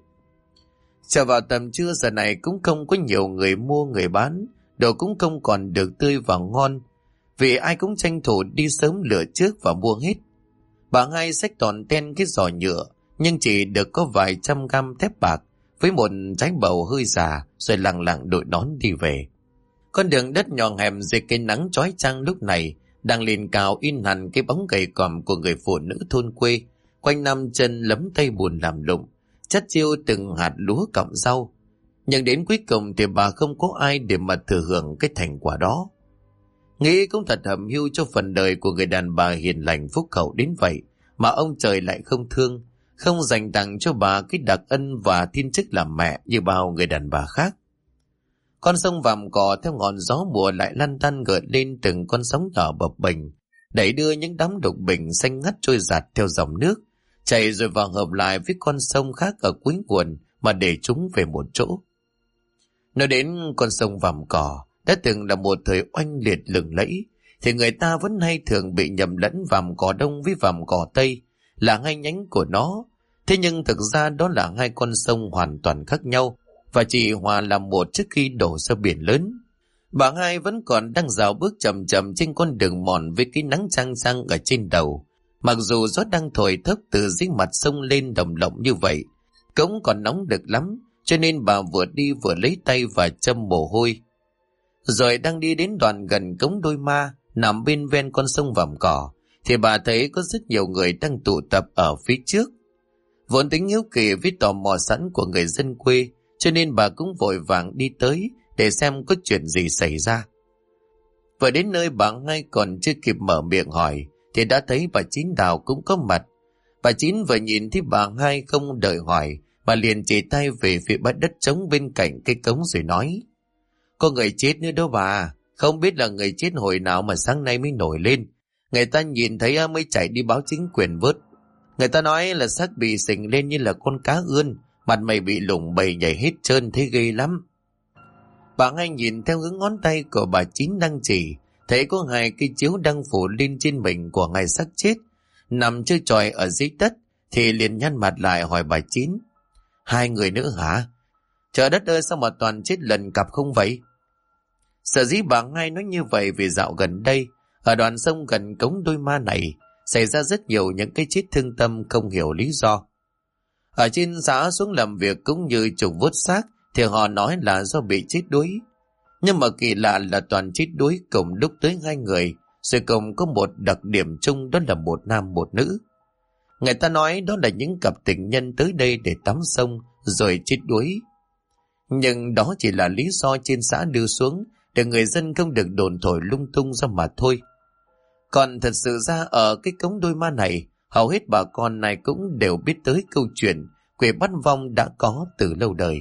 Speaker 1: Chợ vào tầm trưa giờ này cũng không có nhiều người mua người bán, đồ cũng không còn được tươi và ngon, vì ai cũng tranh thủ đi sớm lựa trước và mua hết. Bà hai xách toàn ten cái giỏ nhựa, nhưng chỉ được có vài trăm gam thép bạc với một trái bầu hơi già, rồi lặng lặng đội nón đi về. Con đường đất nhỏ hẹp dưới cây nắng chói chang lúc này đang lên cao in hẳn cái bóng gầy còm của người phụ nữ thôn quê, quanh năm chân lấm tay bùn làm lụng, chắt chiu từng hạt lúa cọng rau. Nhưng đến cuối cùng thì bà không có ai để mà thừa hưởng cái thành quả đó. Nghĩ cũng thật hầm hiu cho phần đời của người đàn bà hiền lành phúc hậu đến vậy, mà ông trời lại không thương, không dành tặng cho bà cái đặc ân và thiên chức làm mẹ như bao người đàn bà khác. Con sông Vàm Cỏ theo ngọn gió mùa lại lăn tăn gợn lên từng con sóng nhỏ bập bềnh, đẩy đưa những đám đục bình xanh ngắt trôi giạt theo dòng nước, chảy rồi vào hợp lại với con sông khác ở cuối nguồn mà để chúng về một chỗ. Nói đến con sông Vàm Cỏ đã từng là một thời oanh liệt lừng lẫy, thì người ta vẫn hay thường bị nhầm lẫn Vàm Cỏ Đông với Vàm Cỏ Tây là hai nhánh của nó. Thế nhưng thực ra đó là hai con sông hoàn toàn khác nhau và chỉ hòa làm một trước khi đổ ra biển lớn. Bà hai vẫn còn đang dạo bước chậm chậm trên con đường mòn với cái nắng chang chang ở trên đầu. Mặc dù gió đang thổi thấp từ dưới mặt sông lên đồng lộng như vậy, cũng còn nóng được lắm, cho nên bà vừa đi vừa lấy tay và châm mồ hôi. Rồi đang đi đến đoạn gần cống Đôi Ma nằm bên ven con sông Vàm Cỏ, thì bà thấy có rất nhiều người đang tụ tập ở phía trước. Vốn tính hiếu kỳ với tò mò sẵn của người dân quê, cho nên bà cũng vội vàng đi tới để xem có chuyện gì xảy ra. Vừa đến nơi bà ngay còn chưa kịp mở miệng hỏi thì đã thấy bà Chín Đào cũng có mặt. Bà Chín vừa nhìn thấy bà hai không đợi hỏi, bà liền chỉ tay về phía bãi đất trống bên cạnh cây cống rồi nói: "Có người chết nữa đó bà, không biết là người chết hồi nào mà sáng nay mới nổi lên. Người ta nhìn thấy mới chạy đi báo chính quyền vớt. Người ta nói là xác bị sình lên như là con cá ươn, mặt mày bị lủng bầy nhảy hết trơn, thấy ghê lắm." Bà hai nhìn theo hướng ngón tay của bà Chín đang chỉ, thấy có hai cây chiếu đang phủ lên trên mình của ngài xác chết nằm chơi tròi ở dưới đất, thì liền nhăn mặt lại hỏi bà Chín: "Hai người nữa hả? Trời đất ơi, sao mà toàn chết lần cặp không vậy?" Sở dĩ bà hai nói như vậy vì dạo gần đây ở đoạn sông gần cống Đôi Ma này xảy ra rất nhiều những cái chết thương tâm không hiểu lý do. Ở trên xã xuống làm việc cũng như trục vớt xác thì họ nói là do bị chết đuối. Nhưng mà kỳ lạ là toàn chết đuối cùng lúc tới hai người, rồi cùng có một đặc điểm chung, đó là một nam một nữ. Người ta nói đó là những cặp tình nhân tới đây để tắm sông rồi chết đuối. Nhưng đó chỉ là lý do trên xã đưa xuống để người dân không được đồn thổi lung tung ra mà thôi. Còn thật sự ra ở cái cống Đôi Ma này, hầu hết bà con này cũng đều biết tới câu chuyện quỷ bắt vong đã có từ lâu đời.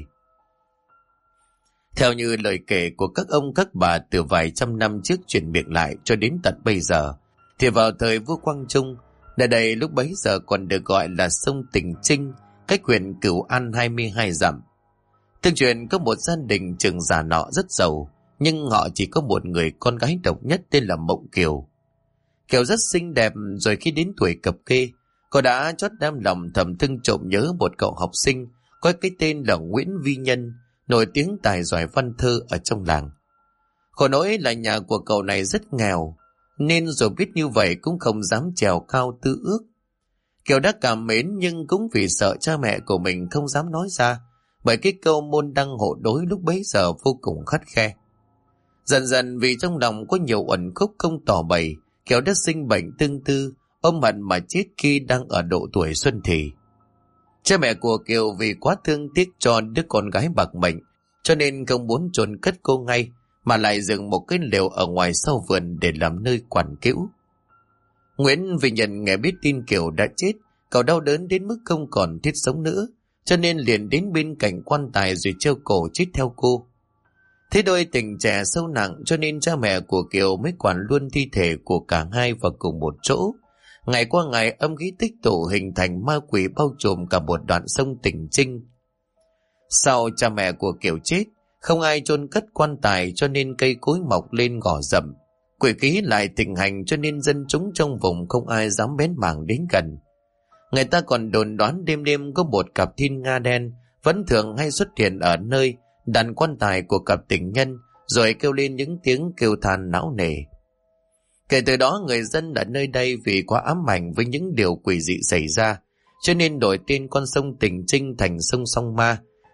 Speaker 1: Theo như lời kể của các ông các bà từ vài trăm năm trước truyền miệng lại cho đến tận bây giờ, thì vào thời vua Quang Trung, nơi đây lúc bấy giờ còn được gọi là sông Tình Trinh, cách huyện Cửu An 22 dặm. Tương truyền có một gia đình trưởng già nọ rất giàu, nhưng họ chỉ có một người con gái độc nhất tên là Mộng Kiều. Kiều rất xinh đẹp, rồi khi đến tuổi cập kê, cô đã chót đam lòng thầm thương trộm nhớ một cậu học sinh có cái tên là Nguyễn Vi Nhân, nổi tiếng tài giỏi văn thơ ở trong làng. Khổ nỗi là nhà của cậu này rất nghèo, nên dù biết như vậy cũng không dám trèo cao tư ước. Kiều đã cảm mến nhưng cũng vì sợ cha mẹ của mình không dám nói ra, bởi cái câu môn đăng hộ đối lúc bấy giờ vô cùng khắt khe. Dần dần vì trong lòng có nhiều uẩn khúc không tỏ bày, Kiều đã sinh bệnh tương tư, ôm hận mà chết khi đang ở độ tuổi xuân thì. Cha mẹ của Kiều vì quá thương tiếc cho đứa con gái bạc mệnh, cho nên không muốn chôn cất cô ngay, mà lại dựng một cái lều ở ngoài sau vườn để làm nơi quản cữu. Nguyễn Vi Nhân nghe biết tin Kiều đã chết, cậu đau đớn đến mức không còn thiết sống nữa, cho nên liền đến bên cạnh quan tài rồi treo cổ chết theo cô. Thế đôi tình trẻ sâu nặng, cho nên cha mẹ của Kiều mới quản luôn thi thể của cả hai vào cùng một chỗ. Ngày qua ngày âm khí tích tụ hình thành ma quỷ bao trùm cả một đoạn sông Tình Trinh. Sau cha mẹ của Kiều chết, không ai chôn cất quan tài, cho nên cây cối mọc lên gò rậm. Quỷ khí lại thịnh hành, cho nên dân chúng trong vùng không ai dám bén mảng đến gần. Người ta còn đồn đoán đêm đêm có một cặp thiên nga đen vẫn thường hay xuất hiện ở nơi đặt quan tài của cặp tình nhân, rồi kêu lên những tiếng kêu than não nề. Kể từ đó người dân ở nơi đây vì quá ám ảnh với những điều quỷ dị xảy ra, cho nên đổi tên con sông Tình Trinh thành sông Song Ma,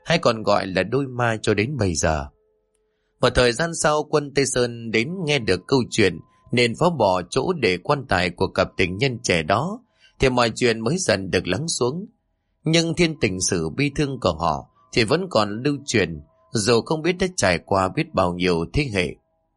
Speaker 1: hay còn gọi là đôi ma cho đến bây giờ. Một thời gian sau, quân Tây Sơn đến nghe được câu chuyện nên phá bỏ chỗ để quan tài của cặp tình nhân trẻ đó, thì mọi chuyện mới dần được lắng xuống. Nhưng thiên tình sử bi thương của họ thì vẫn còn lưu truyền, dù không biết đã trải qua biết bao nhiêu thế hệ.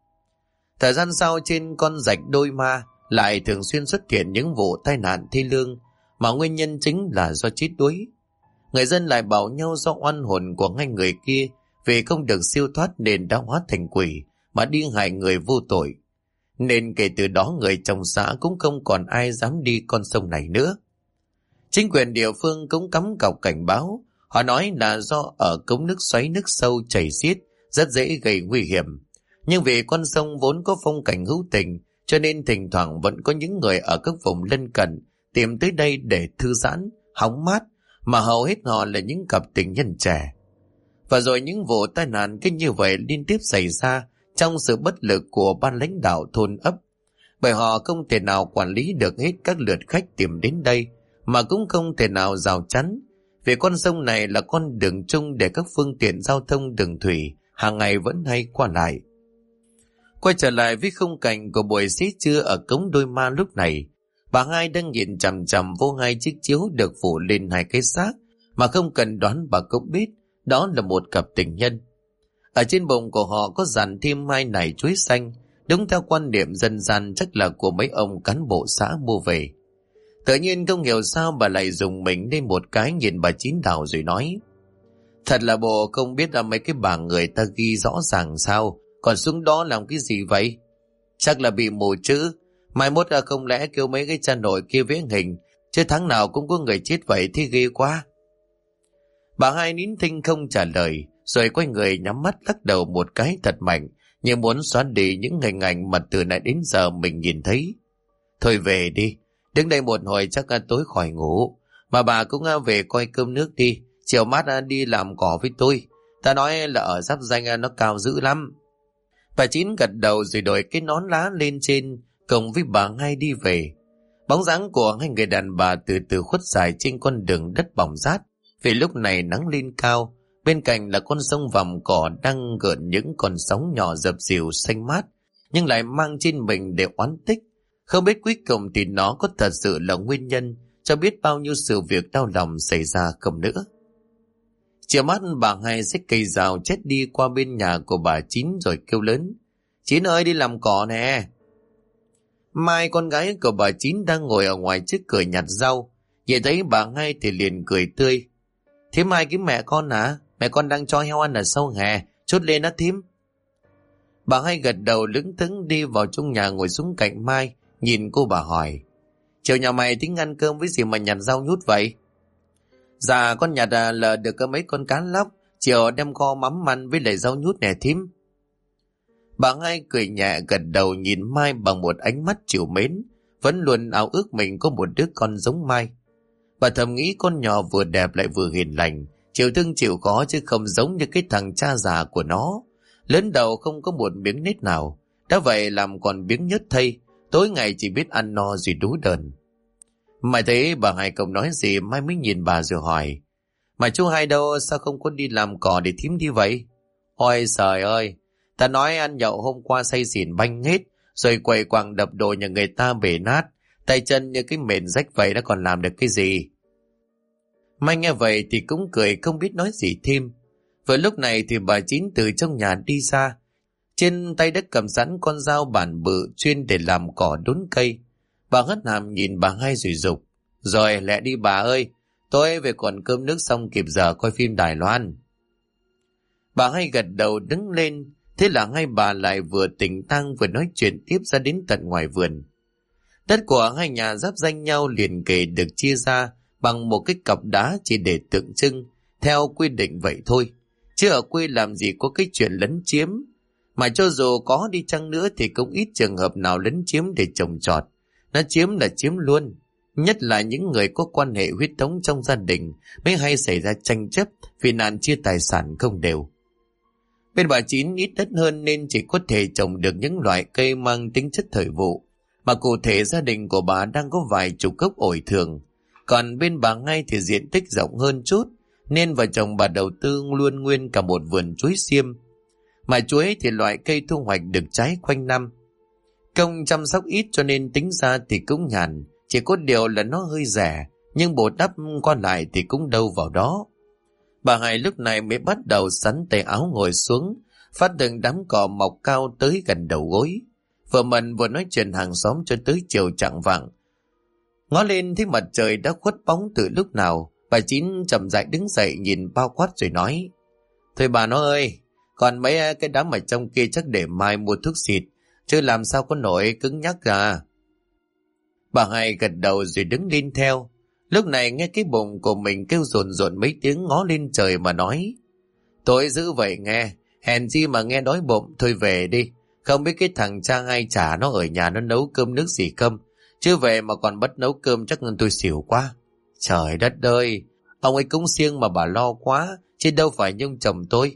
Speaker 1: Thời gian sau, trên con rạch đôi ma lại thường xuyên xuất hiện những vụ tai nạn thê lương mà nguyên nhân chính là do chết đuối. Người dân lại bảo nhau do oan hồn của hai người kia vì không được siêu thoát nên đã hóa thành quỷ mà đi hại người vô tội. Nên kể từ đó người trong xã cũng không còn ai dám đi con sông này nữa. Chính quyền địa phương cũng cắm cọc cảnh báo. Họ nói là do ở cống nước xoáy nước sâu chảy xiết, rất dễ gây nguy hiểm. Nhưng vì con sông vốn có phong cảnh hữu tình, cho nên thỉnh thoảng vẫn có những người ở các vùng lân cận tìm tới đây để thư giãn, hóng mát, mà hầu hết họ là những cặp tình nhân trẻ. Và rồi những vụ tai nạn cứ như vậy liên tiếp xảy ra trong sự bất lực của ban lãnh đạo thôn ấp, bởi họ không thể nào quản lý được hết các lượt khách tìm đến đây, mà cũng không thể nào rào chắn, vì con sông này là con đường chung để các phương tiện giao thông đường thủy hàng ngày vẫn hay qua lại. Quay trở lại với khung cảnh của buổi xế trưa ở cống đôi ma lúc này, bà hai đang nhìn chằm chằm vô hai chiếc chiếu được phủ lên hai cái xác mà không cần đoán bà cũng biết đó là một cặp tình nhân. Ở trên bụng của họ có dàn thêm hai nải chuối xanh, đúng theo quan niệm dân gian chắc là của mấy ông cán bộ xã mua về. Tự nhiên không hiểu sao bà lại dùng mình lên một cái nhìn bà Chín Đào rồi nói: Thật là bộ không biết là mấy cái bảng người ta ghi rõ ràng sao, còn xuống đó làm cái gì vậy? Chắc là bị mù chữ, mai mốt là không lẽ kêu mấy cái cha nội kia vẽ hình, chứ tháng nào cũng có người chết vậy thì ghê quá. Bà hai nín thinh không trả lời, rồi quay người nhắm mắt lắc đầu một cái thật mạnh, như muốn xóa đi những hình ảnh mà từ nãy đến giờ mình nhìn thấy. Thôi về đi, đứng đây một hồi chắc tối khỏi ngủ, mà bà cũng về coi cơm nước đi, chiều mát đi làm cỏ với tôi. Ta nói là ở Giáp Ranh nó cao dữ lắm. Bà Chín gật đầu rồi đổi cái nón lá lên trên, cùng với bà hai đi về. Bóng dáng của hai người đàn bà từ từ khuất dài trên con đường đất bỏng rát, vì lúc này nắng lên cao, bên cạnh là con sông vàm cỏ đang gợn những con sóng nhỏ dập dìu xanh mát, nhưng lại mang trên mình để oán tích. Không biết cuối cùng thì nó có thật sự là nguyên nhân cho biết bao nhiêu sự việc đau lòng xảy ra không nữa. Chiều mắt bà hai xách cây rào chết đi qua bên nhà của bà Chín rồi kêu lớn: Chín ơi, đi làm cỏ nè. Mai con gái của bà Chín đang ngồi ở ngoài trước cửa nhặt rau, nhìn thấy bà hai thì liền cười tươi: Thế Mai cái mẹ con hả? Mẹ con đang cho heo ăn ở sau hè, chốt lên á thím. Bà hai gật đầu lững thững đi vào trong nhà ngồi xuống cạnh Mai, nhìn cô bà hỏi: Chiều nhà mày tính ăn cơm với gì mà nhặt rau nhút vậy? Dạ con nhặt là được có mấy con cá lóc, chiều đem kho mắm ăn với lại rau nhút nè thím. Bà hai cười nhẹ gật đầu nhìn Mai bằng một ánh mắt trìu mến, vẫn luôn ao ước mình có một đứa con giống Mai. Bà thầm nghĩ con nhỏ vừa đẹp lại vừa hiền lành, chịu thương chịu khó chứ không giống như cái thằng cha già của nó. Lớn đầu không có một miếng nết nào, đã vậy làm còn biếng nhớt thây, tối ngày chỉ biết ăn no rồi đú đờn. Mày thấy bà hai không nói gì, Mai mới nhìn bà rồi hỏi: Mà chú hai đâu, sao không có đi làm cỏ để thím đi vậy? Ôi trời ơi, ta nói ăn nhậu hôm qua say xỉn banh hết, rồi quậy quàng đập đồ nhà người ta bể nát, tay chân như cái mền rách vậy, nó còn làm được cái gì? Mai nghe vậy thì cũng cười không biết nói gì thêm. Vừa lúc này thì bà Chín từ trong nhà đi ra, trên tay đất cầm sẵn con dao bản bự chuyên để làm cỏ đốn cây. Bà hất hàm nhìn bà hai rồi dục: Rồi lẹ đi bà ơi, tôi về còn cơm nước xong kịp giờ coi phim Đài Loan. Bà hai gật đầu đứng lên, thế là hai bà lại vừa tỉnh tang vừa nói chuyện tiếp ra đến tận ngoài vườn. Đất của hai nhà giáp danh nhau liền kề được chia ra bằng một cái cọc đá chỉ để tượng trưng, theo quy định vậy thôi. Chứ ở quê làm gì có cái chuyện lấn chiếm, mà cho dù có đi chăng nữa thì cũng ít trường hợp nào lấn chiếm để trồng trọt. Nó chiếm là chiếm luôn, nhất là những người có quan hệ huyết thống trong gia đình mới hay xảy ra tranh chấp vì nạn chia tài sản không đều. Bên bà Chín ít đất hơn nên chỉ có thể trồng được những loại cây mang tính chất thời vụ, mà cụ thể gia đình của bà đang có vài chục gốc ổi thường. Còn bên bà ngay thì diện tích rộng hơn chút, nên vợ chồng bà đầu tư luôn nguyên cả một vườn chuối xiêm. Mà chuối thì loại cây thu hoạch được trái quanh năm. Công chăm sóc ít cho nên tính ra thì cũng nhàn, chỉ có điều là nó hơi rẻ, nhưng bổ đắp qua lại thì cũng đâu vào đó. Bà Hải lúc này mới bắt đầu sắn tay áo ngồi xuống, phát từng đám cỏ mọc cao tới gần đầu gối. Vợ mình vừa nói chuyện hàng xóm cho tới chiều chạng vạng. Ngó lên thấy mặt trời đã khuất bóng từ lúc nào, bà Chín chậm rãi đứng dậy nhìn bao quát rồi nói: Thôi bà nó ơi, còn mấy cái đám ở trong kia chắc để mai mua thuốc xịt, chứ làm sao có nổi cứng nhắc ra. Bà Hai gật đầu rồi đứng lên theo. Lúc này nghe cái bụng của mình kêu rồn rồn mấy tiếng, ngó lên trời mà nói: Tôi giữ vậy nghe, hèn chi mà nghe đói bụng, thôi về đi. Không biết cái thằng cha hay chả nó ở nhà nó nấu cơm nước gì không, chứ về mà còn bắt nấu cơm chắc tôi xỉu quá. Trời đất ơi, ông ấy cũng siêng mà bà lo quá, chứ đâu phải nhung chồng tôi.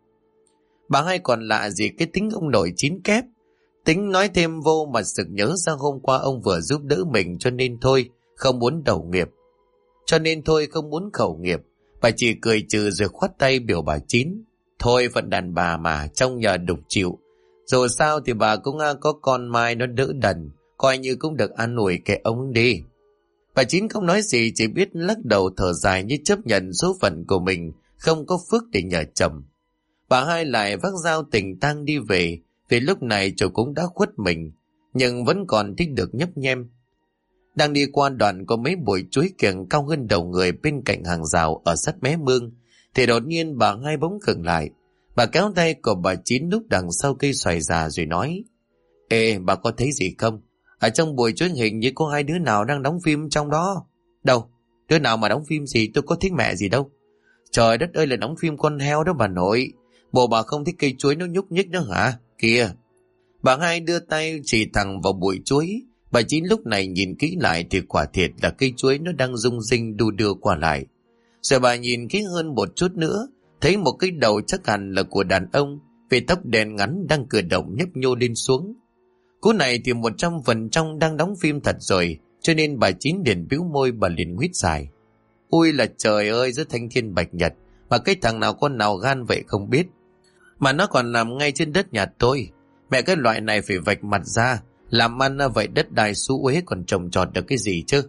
Speaker 1: Bà Hai còn lạ gì cái tính ông nội chín kép. Tính nói thêm vô mà sực nhớ ra hôm qua ông vừa giúp đỡ mình, cho nên thôi không muốn đầu nghiệp. Cho nên thôi không muốn khẩu nghiệp. Bà chỉ cười trừ rồi khoát tay biểu bà Chín: Thôi phận đàn bà mà, trong nhà đục chịu. Dù sao thì bà cũng có con Mai nó đỡ đần, coi như cũng được an ủi kệ ông đi. Bà Chín không nói gì, chỉ biết lắc đầu thở dài như chấp nhận số phận của mình không có phước để nhờ chồng. Bà Hai lại vác dao tình tang đi về, vì lúc này trời cũng đã khuất mình, nhưng vẫn còn thích được nhấp nhem. Đang đi qua đoạn có mấy bụi chuối kiểng cao hơn đầu người bên cạnh hàng rào ở sát mé mương, thì đột nhiên bà Hai bỗng khựng lại. Bà kéo tay của bà Chín núp đằng sau cây xoài già rồi nói: Ê, bà có thấy gì không? Ở trong bụi chuối hình như có hai đứa nào đang đóng phim trong đó. Đâu? Đứa nào mà đóng phim gì, tôi có thích mẹ gì đâu. Trời đất ơi, là đóng phim con heo đó bà nội. Bộ bà không thích cây chuối nó nhúc nhích nữa hả? Kìa! Bà Hai đưa tay chỉ thẳng vào bụi chuối. Bà Chín lúc này nhìn kỹ lại thì quả thiệt là cây chuối nó đang rung rinh đu đưa qua lại. Rồi bà nhìn kỹ hơn một chút nữa, thấy một cái đầu chắc hẳn là của đàn ông, vì tóc đen ngắn đang cử động nhấp nhô lên xuống. Cú này thì 100% đang đóng phim thật rồi, cho nên bà Chín liền bĩu môi, bà liền nguyết dài: Ui là trời ơi, giữa thanh thiên bạch nhật mà cái thằng nào con nào gan vậy không biết. Mà nó còn nằm ngay trên đất nhà tôi. Mẹ, cái loại này phải vạch mặt ra, làm ăn vậy đất đai xú uế còn trồng trọt được cái gì chứ.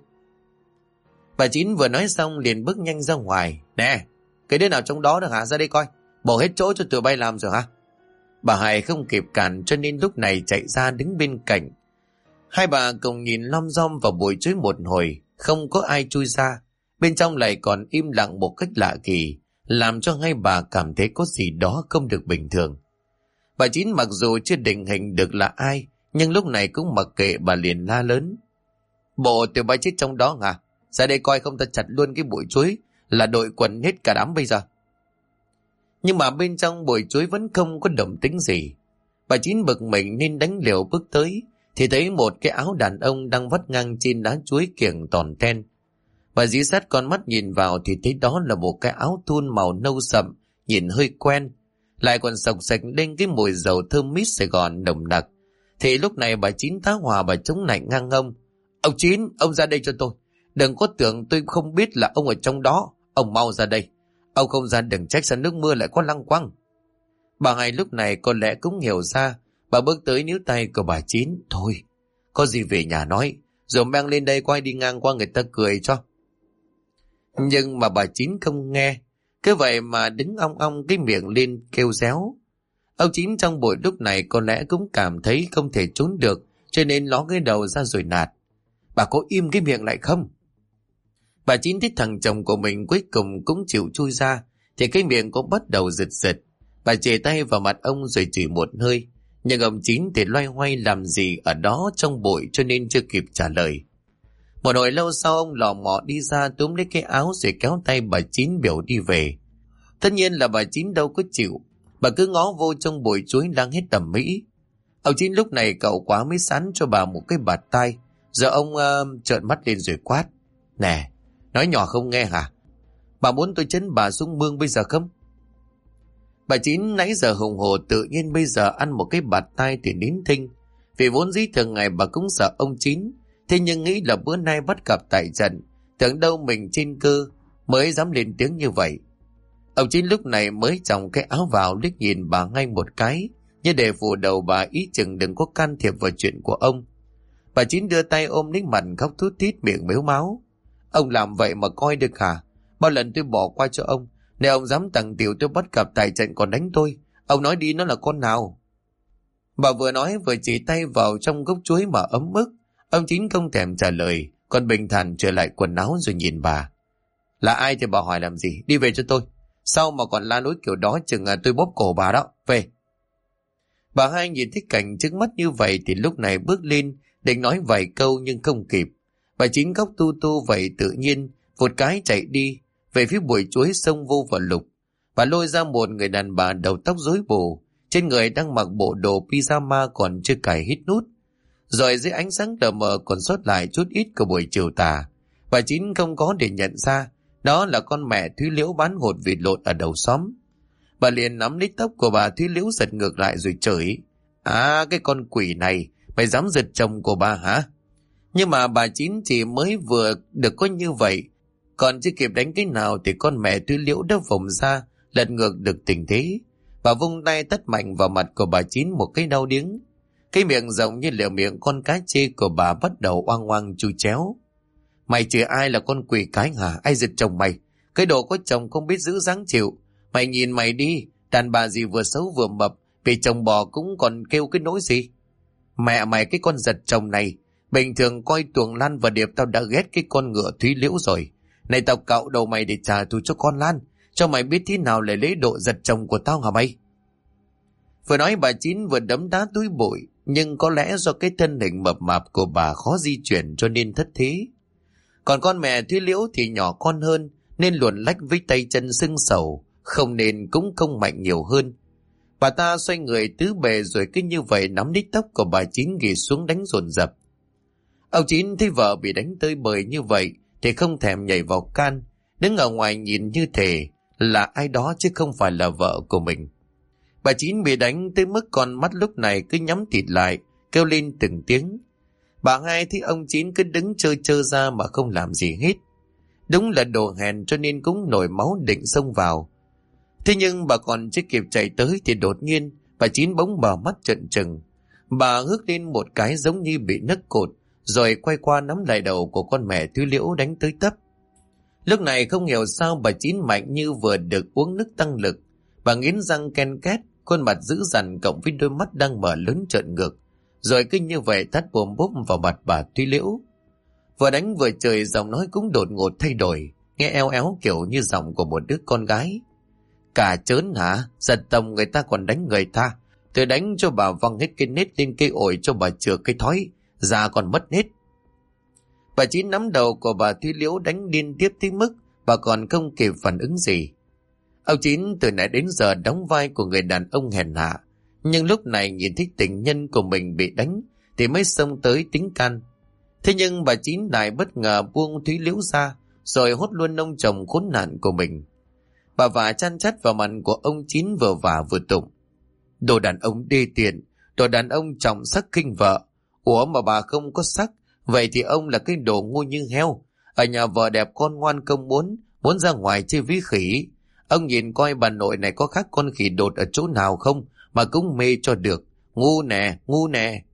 Speaker 1: Bà Chín vừa nói xong liền bước nhanh ra ngoài. Nè, cái đứa nào trong đó được hả? Ra đây coi, bỏ hết chỗ cho tụi bay làm rồi hả? Bà Hải không kịp cản, cho nên lúc này chạy ra đứng bên cạnh. Hai bà cùng nhìn lom rom vào bụi chuối một hồi, không có ai chui ra. Bên trong lại còn im lặng một cách lạ kỳ, làm cho hai bà cảm thấy có gì đó không được bình thường. Bà Chín mặc dù chưa định hình được là ai, nhưng lúc này cũng mặc kệ, bà liền la lớn: Bộ tụi bay chết trong đó hả? Ra đây coi không ta chặt luôn cái bụi chuối, là đội quần hết cả đám bây giờ. Nhưng mà bên trong bụi chuối vẫn không có động tĩnh gì. Bà Chín bực mình nên đánh liều bước tới, thì thấy một cái áo đàn ông đang vắt ngang trên đá chuối kiểng tòn ten. Bà dí sát con mắt nhìn vào thì thấy đó là một cái áo thun màu nâu sậm, nhìn hơi quen, lại còn sộc sạch lên cái mùi dầu thơm mít Sài Gòn nồng nặc. Thì lúc này bà Chín tá hỏa, bà chống nạnh ngang ông: Ông Chín, ông ra đây cho tôi. Đừng có tưởng tôi không biết là ông ở trong đó. Ông mau ra đây. Ông không ra đừng trách sao nước mưa lại có lăng quăng. Bà Hai lúc này có lẽ cũng hiểu ra. Bà bước tới níu tay của bà Chín: Thôi, có gì về nhà nói, rồi mang lên đây quay đi ngang qua người ta cười cho. Nhưng mà bà Chín không nghe. Cứ vậy mà đứng ong ong cái miệng lên kêu réo. Ông Chín trong bụi lúc này có lẽ cũng cảm thấy không thể trốn được, cho nên ló cái đầu ra rồi nạt: Bà có im cái miệng lại không? Bà Chín thấy thằng chồng của mình cuối cùng cũng chịu chui ra, thì cái miệng cũng bắt đầu giật giật. Bà chề tay vào mặt ông rồi chửi một hơi, nhưng ông Chín thì loay hoay làm gì ở đó trong bụi, cho nên chưa kịp trả lời. Một hồi lâu sau, ông lò mò đi ra túm lấy cái áo rồi kéo tay bà Chín biểu đi về. Tất nhiên là bà Chín đâu có chịu, bà cứ ngó vô trong bụi chuối đang hết tầm mỹ. Ông Chín lúc này cậu quá mới sắn cho bà một cái bạt tai, giờ ông trợn mắt lên rồi quát: Nè, nói nhỏ không nghe hả? Bà muốn tôi chấn bà xuống mương bây giờ không? Bà Chín nãy giờ hùng hồ, tự nhiên bây giờ ăn một cái bạt tai thì nín thinh. Vì vốn dĩ thường ngày bà cũng sợ ông Chín, thế nhưng nghĩ là bữa nay bắt gặp tại trận, tưởng đâu mình trên cơ, mới dám lên tiếng như vậy. Ông Chín lúc này mới chồng cái áo vào, liếc nhìn bà ngay một cái, như để phủ đầu bà ý chừng đừng có can thiệp vào chuyện của ông. Bà Chín đưa tay ôm lấy mặt khóc thút thít, miệng mếu máo. Ông làm vậy mà coi được hả? Bao lần tôi bỏ qua cho ông, nếu ông dám tặng tiểu tôi bắt gặp tại trận còn đánh tôi. Ông nói đi, nó là con nào? Bà vừa nói vừa chỉ tay vào trong gốc chuối mà ấm ức. Ông Chín không thèm trả lời, còn bình thản trở lại quần áo rồi nhìn bà. Là ai thì bà hỏi làm gì? Đi về cho tôi. Sao mà còn la lối kiểu đó, chừng tôi bóp cổ bà đó. Về. Bà hai nhìn thấy cảnh trước mắt như vậy thì lúc này bước lên định nói vài câu nhưng không kịp. Bà Chín khóc tu tu vậy tự nhiên vụt cái chạy đi về phía bụi chuối xông vô vào lục. Bà lôi ra một người đàn bà đầu tóc rối bù, trên người đang mặc bộ đồ pyjama còn chưa cài hít nút, rồi dưới ánh sáng lờ mờ còn sót lại chút ít của buổi chiều tà. Bà Chín không có để nhận ra đó là con mẹ Thúy Liễu bán hột vịt lộn ở đầu xóm. Bà liền nắm lấy tóc của bà Thúy Liễu giật ngược lại rồi chửi: À, cái con quỷ này, mày dám giật chồng của bà hả? Nhưng mà bà Chín chỉ mới vừa được có như vậy, còn chưa kịp đánh cái nào thì con mẹ Thúy Liễu đã vùng ra lật ngược được tình thế. Bà vung tay tát mạnh vào mặt của bà Chín một cái đau điếng. Cái miệng rộng như liều miệng con cá chê của bà bắt đầu oang oang chu chéo. Mày chửi ai là con quỷ cái hả? Ai giật chồng mày? Cái đồ có chồng không biết giữ dáng chịu. Mày nhìn mày đi, đàn bà gì vừa xấu vừa mập, bị chồng bỏ cũng còn kêu cái nỗi gì. Mẹ mày cái con giật chồng này, bình thường coi Tuồng Lan và Điệp tao đã ghét cái con ngựa Thúy Liễu rồi. Này tao cạo đầu mày để trả thù cho con Lan, cho mày biết thế nào là lễ độ giật chồng của tao hả mày? Vừa nói bà Chín vừa đấm đá túi bụi, nhưng có lẽ do cái thân hình mập mạp của bà khó di chuyển cho nên thất thế. Còn con mẹ Thúy Liễu thì nhỏ con hơn nên luồn lách với tay chân sưng sầu, không nên cũng không mạnh nhiều hơn. Bà ta xoay người tứ bề rồi cứ như vậy nắm lấy tóc của bà Chín ghì xuống đánh dồn dập. Ông Chín thấy vợ bị đánh tơi bời như vậy thì không thèm nhảy vào can, đứng ở ngoài nhìn như thể là ai đó chứ không phải là vợ của mình. Bà Chín bị đánh tới mức con mắt lúc này cứ nhắm tịt lại, kêu lên từng tiếng. Bà hai thấy ông Chín cứ đứng trơ trơ ra mà không làm gì hết. Đúng là đồ hèn cho nên cũng nổi máu định xông vào. Thế nhưng bà còn chưa kịp chạy tới thì đột nhiên bà Chín bỗng mở mắt trợn trừng. Bà hước lên một cái giống như bị nấc cột, rồi quay qua nắm lại đầu của con mẹ Thúy Liễu đánh tới tấp. Lúc này không hiểu sao bà Chín mạnh như vừa được uống nước tăng lực. Bà nghiến răng ken két, khuôn mặt dữ dằn cộng với đôi mắt đang mở lớn trợn ngược, rồi cứ như vậy tát bồm bốp vào mặt bà Thúy Liễu. Vừa đánh vừa chửi, giọng nói cũng đột ngột thay đổi, nghe eo éo kiểu như giọng của một đứa con gái. Cả chớn hả? Giật tông người ta còn đánh người ta. Tôi đánh cho bà văng hết cái nết lên cây ổi cho bà chừa cái thói, già còn mất hết. Bà Chín nắm đầu của bà Thúy Liễu đánh liên tiếp tới mức bà còn không kịp phản ứng gì. Ông Chín từ nãy đến giờ đóng vai của người đàn ông hèn hạ, nhưng lúc này nhìn thấy tình nhân của mình bị đánh thì mới xông tới tính can. Thế nhưng bà Chín lại bất ngờ buông Thúy Liễu ra rồi hốt luôn ông chồng khốn nạn của mình. Bà vả chăn chắt vào mặt của ông Chín vừa vả vừa tụng: Đồ đàn ông đê tiện, đồ đàn ông trọng sắc khinh vợ. Ủa mà bà không có sắc, vậy thì ông là cái đồ ngu như heo. Ở nhà vợ đẹp con ngoan không muốn ra ngoài chơi với khỉ. Ông nhìn coi bà nội này có khác con khỉ đột ở chỗ nào không mà cũng mê cho được. Ngu nè, ngu nè.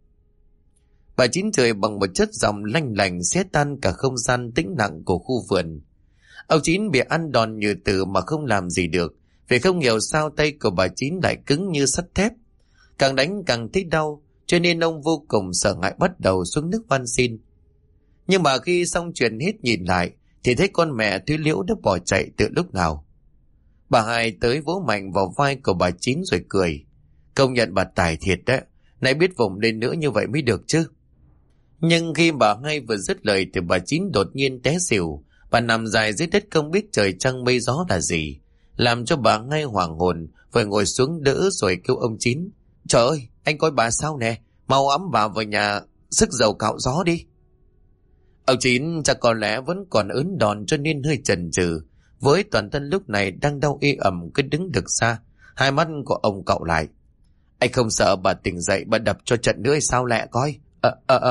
Speaker 1: Bà Chín trời bằng một chất giọng lanh lành xé tan cả không gian tĩnh lặng của khu vườn. Ông Chín bị ăn đòn như tử mà không làm gì được, vì không hiểu sao tay của bà Chín lại cứng như sắt thép. Càng đánh càng thấy đau, cho nên ông vô cùng sợ hãi bắt đầu xuống nước van xin. Nhưng mà khi xong chuyện hết nhìn lại thì thấy con mẹ Thúy Liễu đã bỏ chạy từ lúc nào. Bà hai tới vỗ mạnh vào vai của bà Chín rồi cười: Công nhận bà tài thiệt đấy, này biết vùng lên nữa như vậy mới được chứ. Nhưng khi bà hai vừa dứt lời thì bà Chín đột nhiên té xỉu. Bà nằm dài dưới đất không biết trời trăng mây gió là gì, làm cho bà ngay hoảng hồn, phải ngồi xuống đỡ rồi kêu ông Chín: Trời ơi, anh coi bà sao nè, mau ẵm bà vào nhà sức dầu cạo gió đi. Ông Chín chắc có lẽ vẫn còn ớn đòn cho nên hơi chần chừ, với toàn thân lúc này đang đau ê ẩm cứ đứng được xa. Hai mắt của ông cậu lại: Anh không sợ bà tỉnh dậy bà đập cho trận nữa hay sao lẹ coi?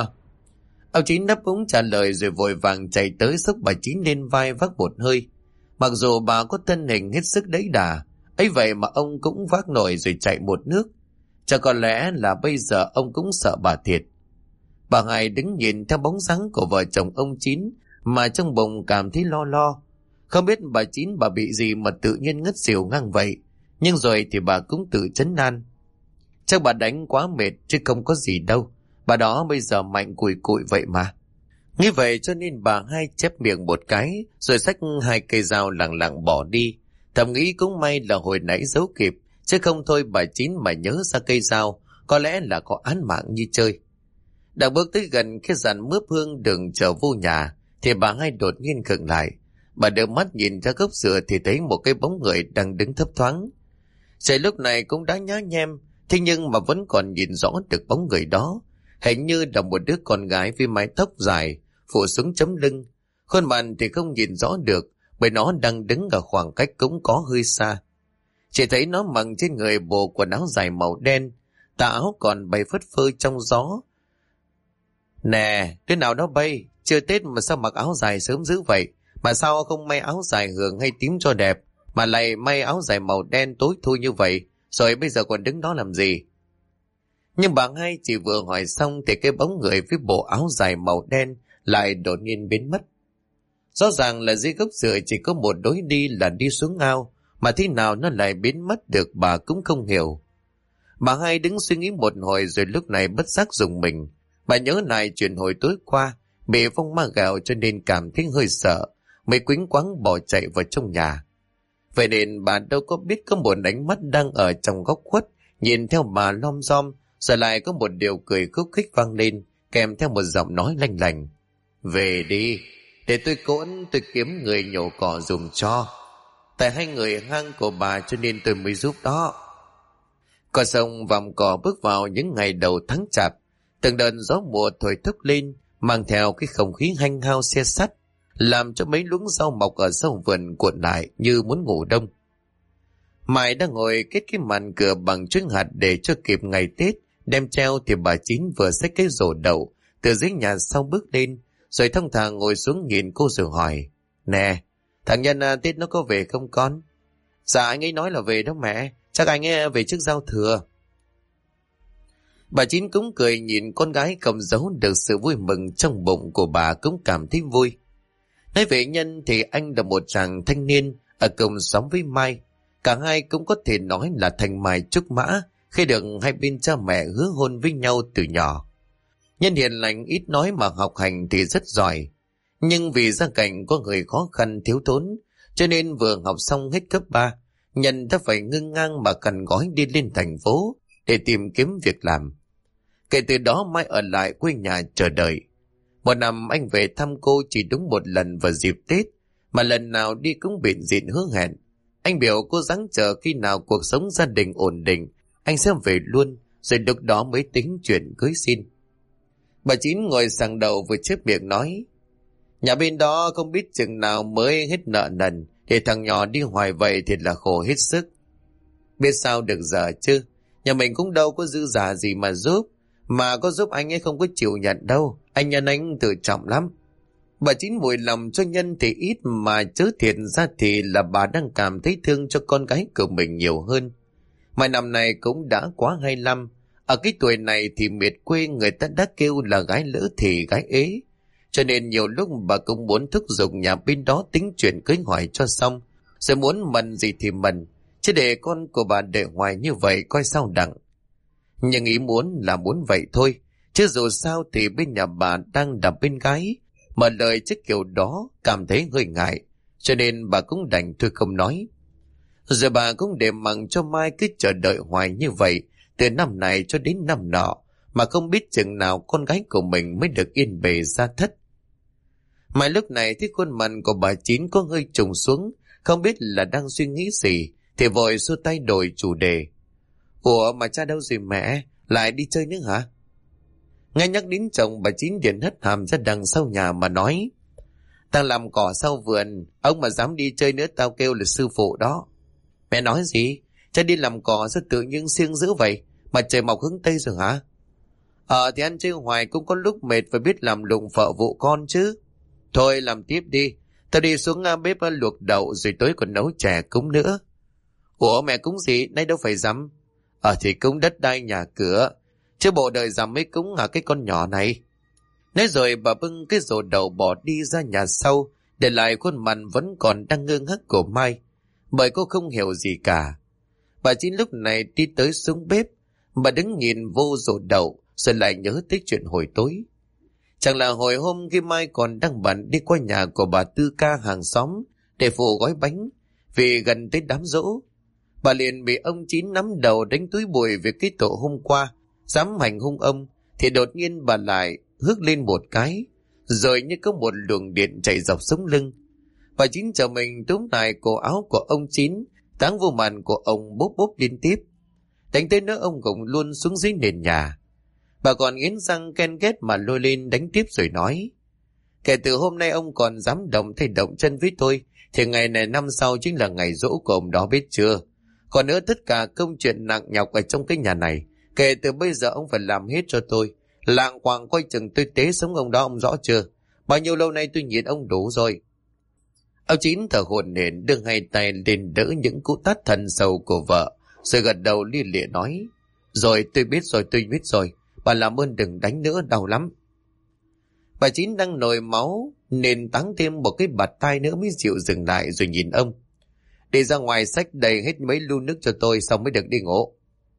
Speaker 1: Ông Chín đáp ứng trả lời rồi vội vàng chạy tới xốc bà Chín lên vai vác một hơi. Mặc dù bà có thân hình hết sức đẫy đà, ấy vậy mà ông cũng vác nổi rồi chạy một nước. Chắc có lẽ là bây giờ ông cũng sợ bà thiệt. Bà Hai đứng nhìn theo bóng dáng của vợ chồng ông Chín mà trong bụng cảm thấy lo lo. Không biết bà Chín bà bị gì mà tự nhiên ngất xỉu ngang vậy. Nhưng rồi thì bà cũng tự trấn an. Chắc bà đánh quá mệt chứ không có gì đâu. Bà đó bây giờ mạnh cùi cụi vậy mà. Nghĩ vậy cho nên bà Hai chép miệng một cái rồi xách hai cây dao lẳng lặng bỏ đi. Thầm nghĩ cũng may là hồi nãy giấu kịp, chứ không thôi bà Chín mà nhớ ra cây dao có lẽ là có án mạng như chơi. Đang bước tới gần cái dàn mướp hương đường trở vô nhà thì bà Hai đột nhiên khựng lại. Bà đưa mắt nhìn ra gốc dừa thì thấy một cái bóng người đang đứng thấp thoáng. Trời lúc này cũng đã nhá nhem, thế nhưng mà vẫn còn nhìn rõ được bóng người đó. Hình như là một đứa con gái với mái tóc dài phủ xuống chấm lưng. Khuôn mặt thì không nhìn rõ được bởi nó đang đứng ở khoảng cách cũng có hơi xa. Chỉ thấy nó mặc trên người bộ quần áo dài màu đen, tà áo còn bay phất phơ trong gió. Nè, đứa nào đó bay, chưa Tết mà sao mặc áo dài sớm dữ vậy? Mà sao không may áo dài hường hay tím cho đẹp, mà lại may áo dài màu đen tối thui như vậy, rồi bây giờ còn đứng đó làm gì? Nhưng bà Hai chỉ vừa hỏi xong thì cái bóng người với bộ áo dài màu đen lại đột nhiên biến mất. Rõ ràng là dưới gốc dừa chỉ có một lối đi là đi xuống ao, mà thế nào nó lại biến mất được bà cũng không hiểu. Bà Hai đứng suy nghĩ một hồi rồi lúc này bất giác rùng mình. Bà nhớ lại chuyện hồi tối qua, bị phong ma gạo cho nên cảm thấy hơi sợ, mới quýnh quáng bỏ chạy vào trong nhà. Vậy nên bà đâu có biết có một ánh mắt đang ở trong góc khuất, nhìn theo bà lom rom, rồi lại có một điều cười khúc khích vang lên, kèm theo một giọng nói lanh lành. Về đi, để tôi cỗn, tôi kiếm người nhổ cỏ dùng cho. Tại hai người hang của bà cho nên tôi mới giúp đó. Cỏ sông vòng cỏ bước vào những ngày đầu tháng chạp, từng đợt gió mùa thổi thốc lên, mang theo cái không khí hanh hao xe sắt, làm cho mấy luống rau mọc ở sau vườn cuộn lại như muốn ngủ đông. Mai đang ngồi kết cái màn cửa bằng trứng hạt để cho kịp ngày Tết, đem treo thì bà Chín vừa xách cái rổ đậu từ dưới nhà sau bước lên, rồi thong thả ngồi xuống nhìn cô rồi hỏi. Nè, thằng Nhân Tết nó có về không con? Dạ anh ấy nói là về đó mẹ, chắc anh ấy về trước giao thừa. Bà Chín cũng cười nhìn con gái không giấu được sự vui mừng trong bụng của bà, cũng cảm thấy vui. Nói về Nhân thì anh là một chàng thanh niên ở cùng xóm với Mai. Cả hai cũng có thể nói là thành mai trúc mã khi được hai bên cha mẹ hứa hôn với nhau từ nhỏ. Nhân hiền lành ít nói mà học hành thì rất giỏi. Nhưng vì gia cảnh có người khó khăn thiếu thốn, cho nên vừa học xong hết cấp 3, Nhân đã phải ngưng ngang mà cần gói đi lên thành phố để tìm kiếm việc làm. Kể từ đó Mai ở lại quê nhà chờ đợi. Một năm anh về thăm cô chỉ đúng một lần vào dịp Tết, mà lần nào đi cũng bịn dịn hứa hẹn. Anh biểu cô gắng chờ khi nào cuộc sống gia đình ổn định, anh sẽ về luôn, rồi lúc đó mới tính chuyện cưới xin. Bà Chín ngồi sàng đầu vừa chép miệng nói, nhà bên đó không biết chừng nào mới hết nợ nần, để thằng nhỏ đi hoài vậy thì là khổ hết sức. Biết sao được giờ chứ, nhà mình cũng đâu có dư giả gì mà giúp, mà có giúp anh ấy không có chịu nhận đâu, anh Nhân anh tự trọng lắm. Bà Chín mùi lòng cho Nhân thì ít mà chớ thiệt ra thì là bà đang cảm thấy thương cho con gái của mình nhiều hơn. Mà năm này cũng đã quá 25, ở cái tuổi này thì miệt quê người ta đã kêu là gái lỡ thì gái ế. Cho nên nhiều lúc bà cũng muốn thúc giục nhà bên đó tính chuyện cưới hỏi cho xong, rồi muốn mần gì thì mần, chứ để con của bà để hoài như vậy coi sao đặng. Nhưng ý muốn là muốn vậy thôi, chứ dù sao thì bên nhà bà đang đập bên gái, mà lời chứ kiểu đó cảm thấy hơi ngại, cho nên bà cũng đành thôi không nói. Rồi bà cũng để mặc cho Mai cứ chờ đợi hoài như vậy, từ năm này cho đến năm nọ, mà không biết chừng nào con gái của mình mới được yên bề ra thất. Mai lúc này thấy khuôn mặt của bà Chín có hơi trùng xuống, không biết là đang suy nghĩ gì, thì vội xua tay đổi chủ đề. Ủa mà cha đâu rồi mẹ, lại đi chơi nữa hả? Nghe nhắc đến chồng, bà Chín liền hất hàm ra đằng sau nhà mà nói, tao làm cỏ sau vườn, ông mà dám đi chơi nữa tao kêu là sư phụ đó. Mẹ nói gì? Cha đi làm cỏ sao tự nhiên siêng dữ vậy, mà trời mọc hướng Tây rồi hả? Thì ăn chơi hoài cũng có lúc mệt, phải biết làm lụng vợ vụ con chứ. Thôi làm tiếp đi, Tao đi xuống bếp luộc đậu rồi tối còn nấu chè cúng nữa. Ủa mẹ cúng gì, nay đâu phải rằm. Thì cúng đất đai nhà cửa, chứ bộ đời rằm mới cúng cái con nhỏ này. Nói rồi bà bưng cái rổ đậu bỏ đi ra nhà sau, để lại khuôn mặt vẫn còn đang ngơ ngác của Mai, bởi cô không hiểu gì cả. Bà Chín lúc này đi tới xuống bếp, bà đứng nhìn vô rổ đậu, rồi lại nhớ tới chuyện hồi tối. Chẳng là hồi hôm khi Mai còn đang bận đi qua nhà của bà Tư Ca hàng xóm để phụ gói bánh, vì gần tới đám giỗ. Bà liền bị ông Chín nắm đầu đánh túi bụi về cái tội hôm qua, dám hành hung ông, thì đột nhiên bà lại hước lên một cái, rồi như có một luồng điện chạy dọc sống lưng. Bà Chín chờ mình túm lại cổ áo của ông Chín, táng vô màn của ông bốp bốp liên tiếp, đánh tới nỗi ông gục luôn xuống dưới nền nhà. Bà còn nghiến răng ken ghét mà lôi lên đánh tiếp rồi nói: kể từ hôm nay ông còn dám động thay động chân với tôi, thì ngày này năm sau chính là ngày giỗ của ông đó, biết chưa? Còn nữa, tất cả công chuyện nặng nhọc ở trong cái nhà này, kể từ bây giờ ông phải làm hết cho tôi. Lạng quạng coi chừng tôi tế sống ông đó, ông rõ chưa? Bao nhiêu lâu nay tôi nhịn ông đủ rồi. Ông Chín thở hổn hển đưa hai tay lên đỡ những cú tát thần sầu của vợ, rồi gật đầu lia lịa nói: rồi tôi biết rồi, bà làm ơn đừng đánh nữa, đau lắm. Bà Chín đang nổi máu nên táng thêm một cái bạt tai nữa mới chịu dừng lại, rồi nhìn ông: đi ra ngoài xách đầy hết mấy lu nước cho tôi, xong mới được đi ngủ.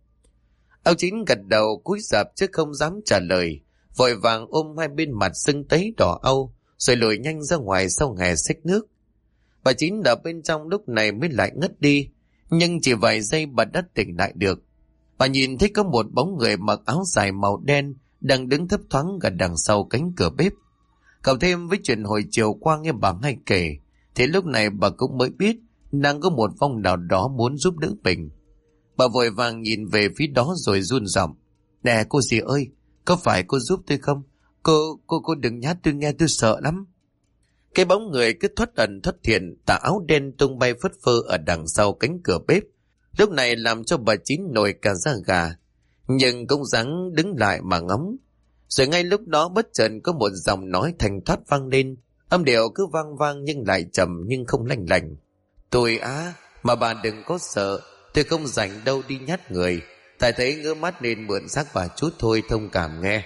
Speaker 1: Ông Chín gật đầu cúi rạp chứ không dám trả lời, vội vàng ôm hai bên mặt sưng tấy đỏ au, rồi lùi nhanh ra ngoài sau hè xách nước. Bà Chín ở bên trong lúc này mới lại ngất đi, nhưng chỉ vài giây bà đã tỉnh lại được. Bà nhìn thấy có một bóng người mặc áo dài màu đen đang đứng thấp thoáng gần đằng sau cánh cửa bếp. Cộng thêm với chuyện hồi chiều qua nghe bà hay kể, thì lúc này bà cũng mới biết đang có một vong nào đó muốn giúp đỡ mình. Bà vội vàng nhìn về phía đó rồi run giọng: nè cô dì ơi, có phải cô giúp tôi không? Cô đừng nhát tôi, nghe tôi sợ lắm. Cái bóng người cứ thoát ẩn thoát hiện, tà áo đen tung bay phất phơ ở đằng sau cánh cửa bếp, lúc này làm cho bà Chín nổi cả da gà, nhưng cũng ráng đứng lại mà ngắm. Rồi ngay lúc đó bất chợt có một giọng nói thanh thoát vang lên, âm điệu cứ vang vang nhưng lại trầm nhưng không lanh lành: tôi mà bà đừng có sợ, tôi không rảnh đâu đi nhát người, tại thấy ngứa mắt nên mượn xác bà chút thôi, thông cảm nghe.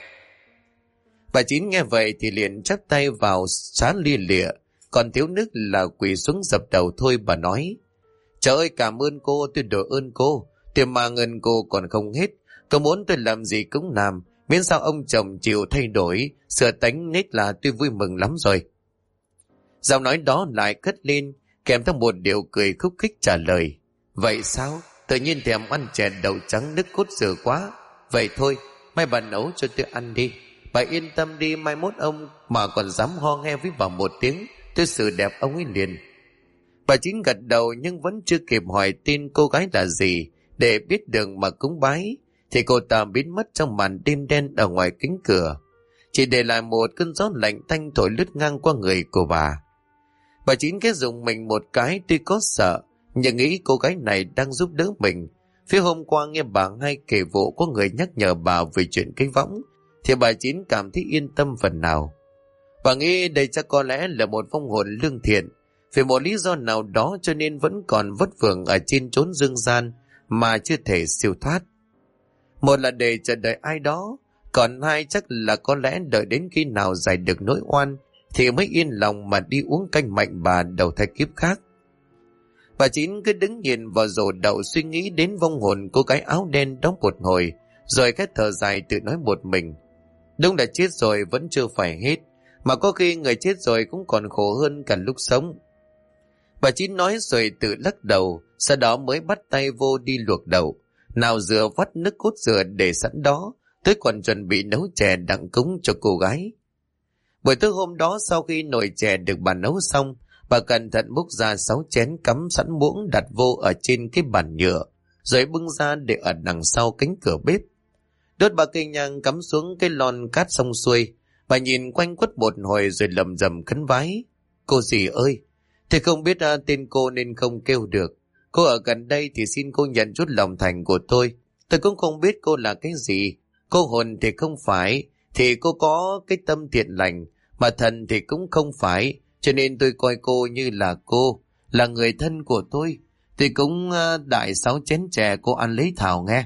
Speaker 1: Bà Chín nghe vậy thì liền chắp tay vào xá lia lịa, còn thiếu nước là quỳ xuống dập đầu thôi. Bà nói: trời ơi, cảm ơn cô, tôi đội ơn cô, tiền mà ngân cô còn không hết, cô muốn tôi làm gì cũng làm, miễn sao ông chồng chịu thay đổi sửa tánh nết là tôi vui mừng lắm rồi. Giọng nói đó lại cất lên kèm theo một điệu cười khúc khích trả lời: vậy sao, tự nhiên thèm ăn chè đậu trắng nước cốt dừa quá. Vậy thôi, mai bà nấu cho tôi ăn đi, bà yên tâm đi, mai mốt ông mà còn dám ho nghe với bà một tiếng, tôi xử đẹp ông ấy liền. Bà Chín gật đầu nhưng vẫn chưa kịp hỏi tên cô gái là gì để biết đường mà cúng bái, thì cô ta biến mất trong màn đêm đen ở ngoài cánh cửa, chỉ để lại một cơn gió lạnh tanh thổi lướt ngang qua người của bà. Bà Chín cái dùng mình một cái, tuy có sợ nhưng nghĩ cô gái này đang giúp đỡ mình. Phía hôm qua nghe bà ngay kể vụ có người nhắc nhở bà về chuyện cái võng, thì bà Chín cảm thấy yên tâm phần nào. Bà nghĩ đây chắc có lẽ là một vong hồn lương thiện, vì một lý do nào đó cho nên vẫn còn vất vưởng ở trên chốn dương gian mà chưa thể siêu thoát. Một là để chờ đợi ai đó, còn hai chắc là có lẽ đợi đến khi nào giải được nỗi oan thì mới yên lòng mà đi uống canh mạnh bà đầu thai kiếp khác. Bà Chín cứ đứng nhìn vào rổ đậu suy nghĩ đến vong hồn cô gái áo đen đó một hồi, rồi cái thở dài tự nói một mình: đúng là chết rồi vẫn chưa phải hết, mà có khi người chết rồi cũng còn khổ hơn cả lúc sống. Bà Chín nói rồi tự lắc đầu, sau đó mới bắt tay vô đi luộc đậu, nào rửa vắt nước cốt dừa để sẵn đó, tới còn chuẩn bị nấu chè đặng cúng cho cô gái. Buổi tối hôm đó, sau khi nồi chè được bà nấu xong, bà cẩn thận múc ra 6 chén cắm sẵn muỗng đặt vô ở trên cái bàn nhựa, rồi bưng ra để ở đằng sau cánh cửa bếp. Đốt 3 cây nhang cắm xuống cái lon cát xong xuôi, bà nhìn quanh quất một hồi rồi lầm rầm khấn vái: cô dì ơi, thì không biết tên cô nên không kêu được. Cô ở gần đây thì xin cô nhận chút lòng thành của tôi. Tôi cũng không biết cô là cái gì. Cô hồn thì không phải, thì cô có cái tâm thiện lành, mà thần thì cũng không phải, cho nên tôi coi cô như là cô, là người thân của tôi. Tôi cũng đại 6 chén chè cô ăn lấy thảo nghe.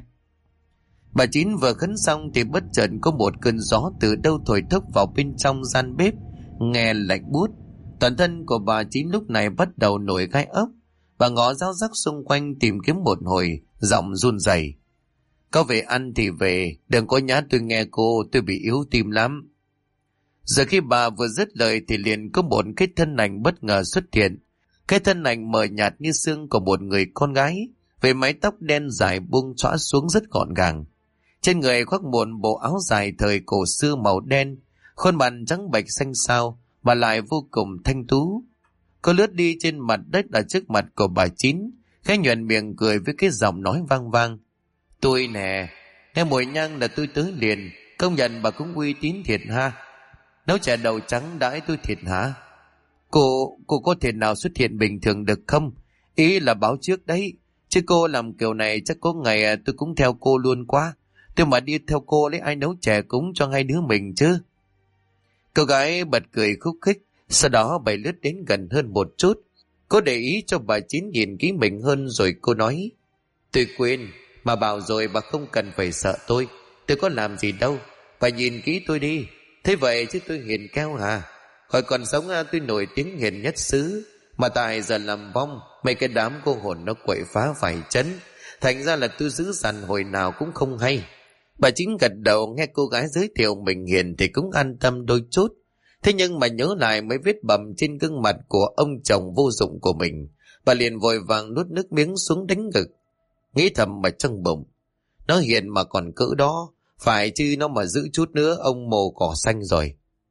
Speaker 1: Bà Chín vừa khấn xong thì bất chợt có một cơn gió từ đâu thổi thốc vào bên trong gian bếp, nghe lạnh buốt. Toàn thân của bà Chín lúc này bắt đầu nổi gai ốc. Bà ngó ráo rắc xung quanh tìm kiếm một hồi, giọng run rẩy. Có về ăn thì về, đừng có nhát tôi nghe cô, tôi bị yếu tim lắm. Giờ khi bà vừa dứt lời thì liền có một cái thân ảnh bất ngờ xuất hiện. Cái thân ảnh mờ nhạt như xương của một người con gái, với mái tóc đen dài buông xõa xuống rất gọn gàng. Trên người khoác một bộ áo dài thời cổ xưa màu đen, khuôn mặt trắng bệch xanh xao mà lại vô cùng thanh tú. Cô lướt đi trên mặt đất ở trước mặt của bà Chín, khẽ nhoẻn miệng cười với cái giọng nói vang vang. Tôi nè, nghe mùi nhang là tôi tới liền, công nhận bà cũng uy tín thiệt ha. Nấu chè đậu trắng đãi tôi thiệt hả? Cô có thể nào xuất hiện bình thường được không? Ý là báo trước đấy, chứ cô làm kiểu này chắc có ngày tôi cũng theo cô luôn quá. Tôi mà đi theo cô lấy ai nấu chè cúng cho hai đứa mình chứ. Cô gái bật cười khúc khích, sau đó bày lướt đến gần hơn một chút. Cô để ý cho bà Chín nhìn kỹ mình hơn rồi cô nói. Tôi quên, mà bảo rồi bà không cần phải sợ tôi có làm gì đâu. Bà nhìn kỹ tôi đi, thế vậy chứ tôi hiền keo hả? Hồi còn sống tôi nổi tiếng hiền nhất xứ, mà tại giờ làm vong, mấy cái đám cô hồn nó quậy phá vài chấn, thành ra là tôi giữ dằn hồi nào cũng không hay. Bà Chính gật đầu nghe cô gái giới thiệu mình hiền thì cũng an tâm đôi chút. Thế nhưng mà nhớ lại mấy vết bầm trên gương mặt của ông chồng vô dụng của mình, bà liền vội vàng nuốt nước miếng xuống đánh ngực, nghĩ thầm mà trong bụng. Nó hiền mà còn cỡ đó, phải chứ nó mà giữ chút nữa ông mồ cỏ xanh rồi.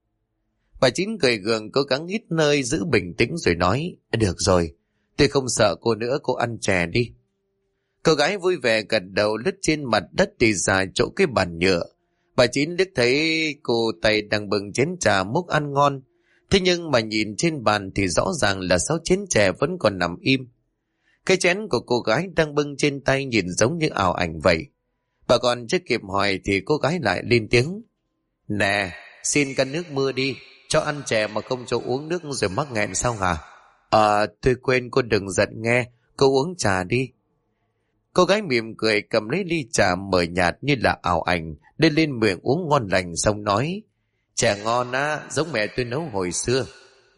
Speaker 1: Bà Chín cười gượng cố gắng hít nơi giữ bình tĩnh rồi nói. Được rồi, tôi không sợ cô nữa, cô ăn chè đi. Cô gái vui vẻ gật đầu lướt trên mặt đất đi ra chỗ cái bàn nhựa. Bà Chín liếc thấy cô tay đang bưng chén trà múc ăn ngon. Thế nhưng mà nhìn trên bàn thì rõ ràng là 6 chén chè vẫn còn nằm im. Cái chén của cô gái đang bưng trên tay nhìn giống như ảo ảnh vậy. Bà còn chưa kịp hỏi thì cô gái lại lên tiếng. Nè, xin căn nước mưa đi, cho ăn chè mà không cho uống nước rồi mắc nghẹn sao hả? Tôi quên, cô đừng giận nghe, cô uống trà đi. Cô gái mỉm cười cầm lấy ly trà mờ nhạt như là ảo ảnh, đưa lên miệng uống ngon lành xong nói. Chè ngon á, giống mẹ tôi nấu hồi xưa.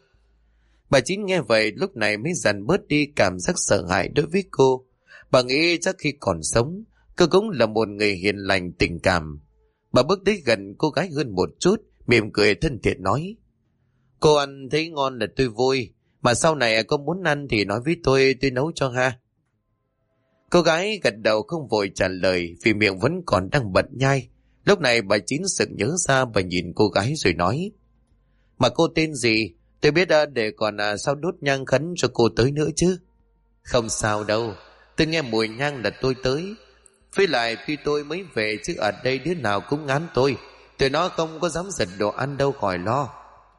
Speaker 1: Bà Chín nghe vậy lúc này mới dần bớt đi cảm giác sợ hãi đối với cô. Bà nghĩ chắc khi còn sống, cô cũng là một người hiền lành tình cảm. Bà bước tới gần cô gái hơn một chút, mỉm cười thân thiện nói. Cô ăn thấy ngon là tôi vui, mà sau này cô muốn ăn thì nói với tôi nấu cho ha. Cô gái gật đầu không vội trả lời vì miệng vẫn còn đang bận nhai. Lúc này bà Chín sực nhớ ra, bà nhìn cô gái rồi nói. Mà cô tên gì? Tôi biết để còn sao đốt nhang khấn cho cô tới nữa chứ. Không sao đâu, tôi nghe mùi nhang là tôi tới. Với lại tuy tôi mới về chứ ở đây đứa nào cũng ngán tôi. Tụi nó không có dám giật đồ ăn đâu, khỏi lo.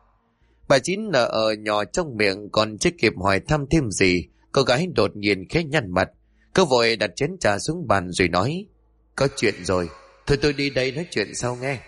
Speaker 1: Bà Chín nở ở nhỏ trong miệng còn chưa kịp hỏi thăm thêm gì, cô gái đột nhiên khẽ nhăn mặt. Cô vội đặt chén trà xuống bàn rồi nói. Có chuyện rồi, thôi tôi đi đây nói chuyện sau nghe.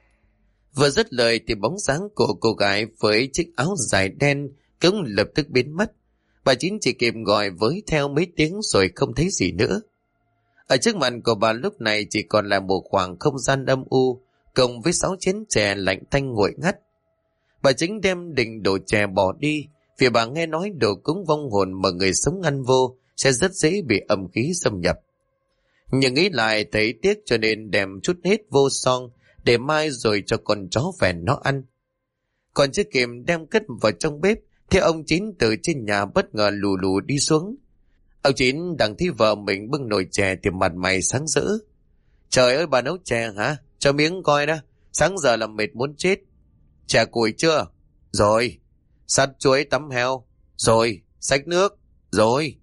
Speaker 1: Vừa dứt lời thì bóng dáng của cô gái với chiếc áo dài đen cũng lập tức biến mất. Bà Chín chỉ kịp gọi với theo mấy tiếng rồi không thấy gì nữa. Ở trước mặt của bà lúc này chỉ còn là một khoảng không gian âm u, cộng với 6 chén chè lạnh tanh nguội ngắt. Bà Chính đem định đổ chè bỏ đi, vì bà nghe nói đồ cúng vong hồn mà người sống ăn vô sẽ rất dễ bị âm khí xâm nhập. Nhưng nghĩ lại thấy tiếc cho nên đem chút hết vô son, để mai rồi cho con chó phèn nó ăn. Còn chưa kịp đem cất vào trong bếp thì ông Chín từ trên nhà bất ngờ lù lù đi xuống. Ông Chín đang thấy vợ mình bưng nồi chè thì mặt mày sáng rỡ. Trời ơi, bà nấu chè hả? Cho miếng coi đó, sáng giờ làm mệt muốn chết. Chè củi chưa? Rồi. Sắt chuối tắm heo? Rồi. Xách nước? Rồi.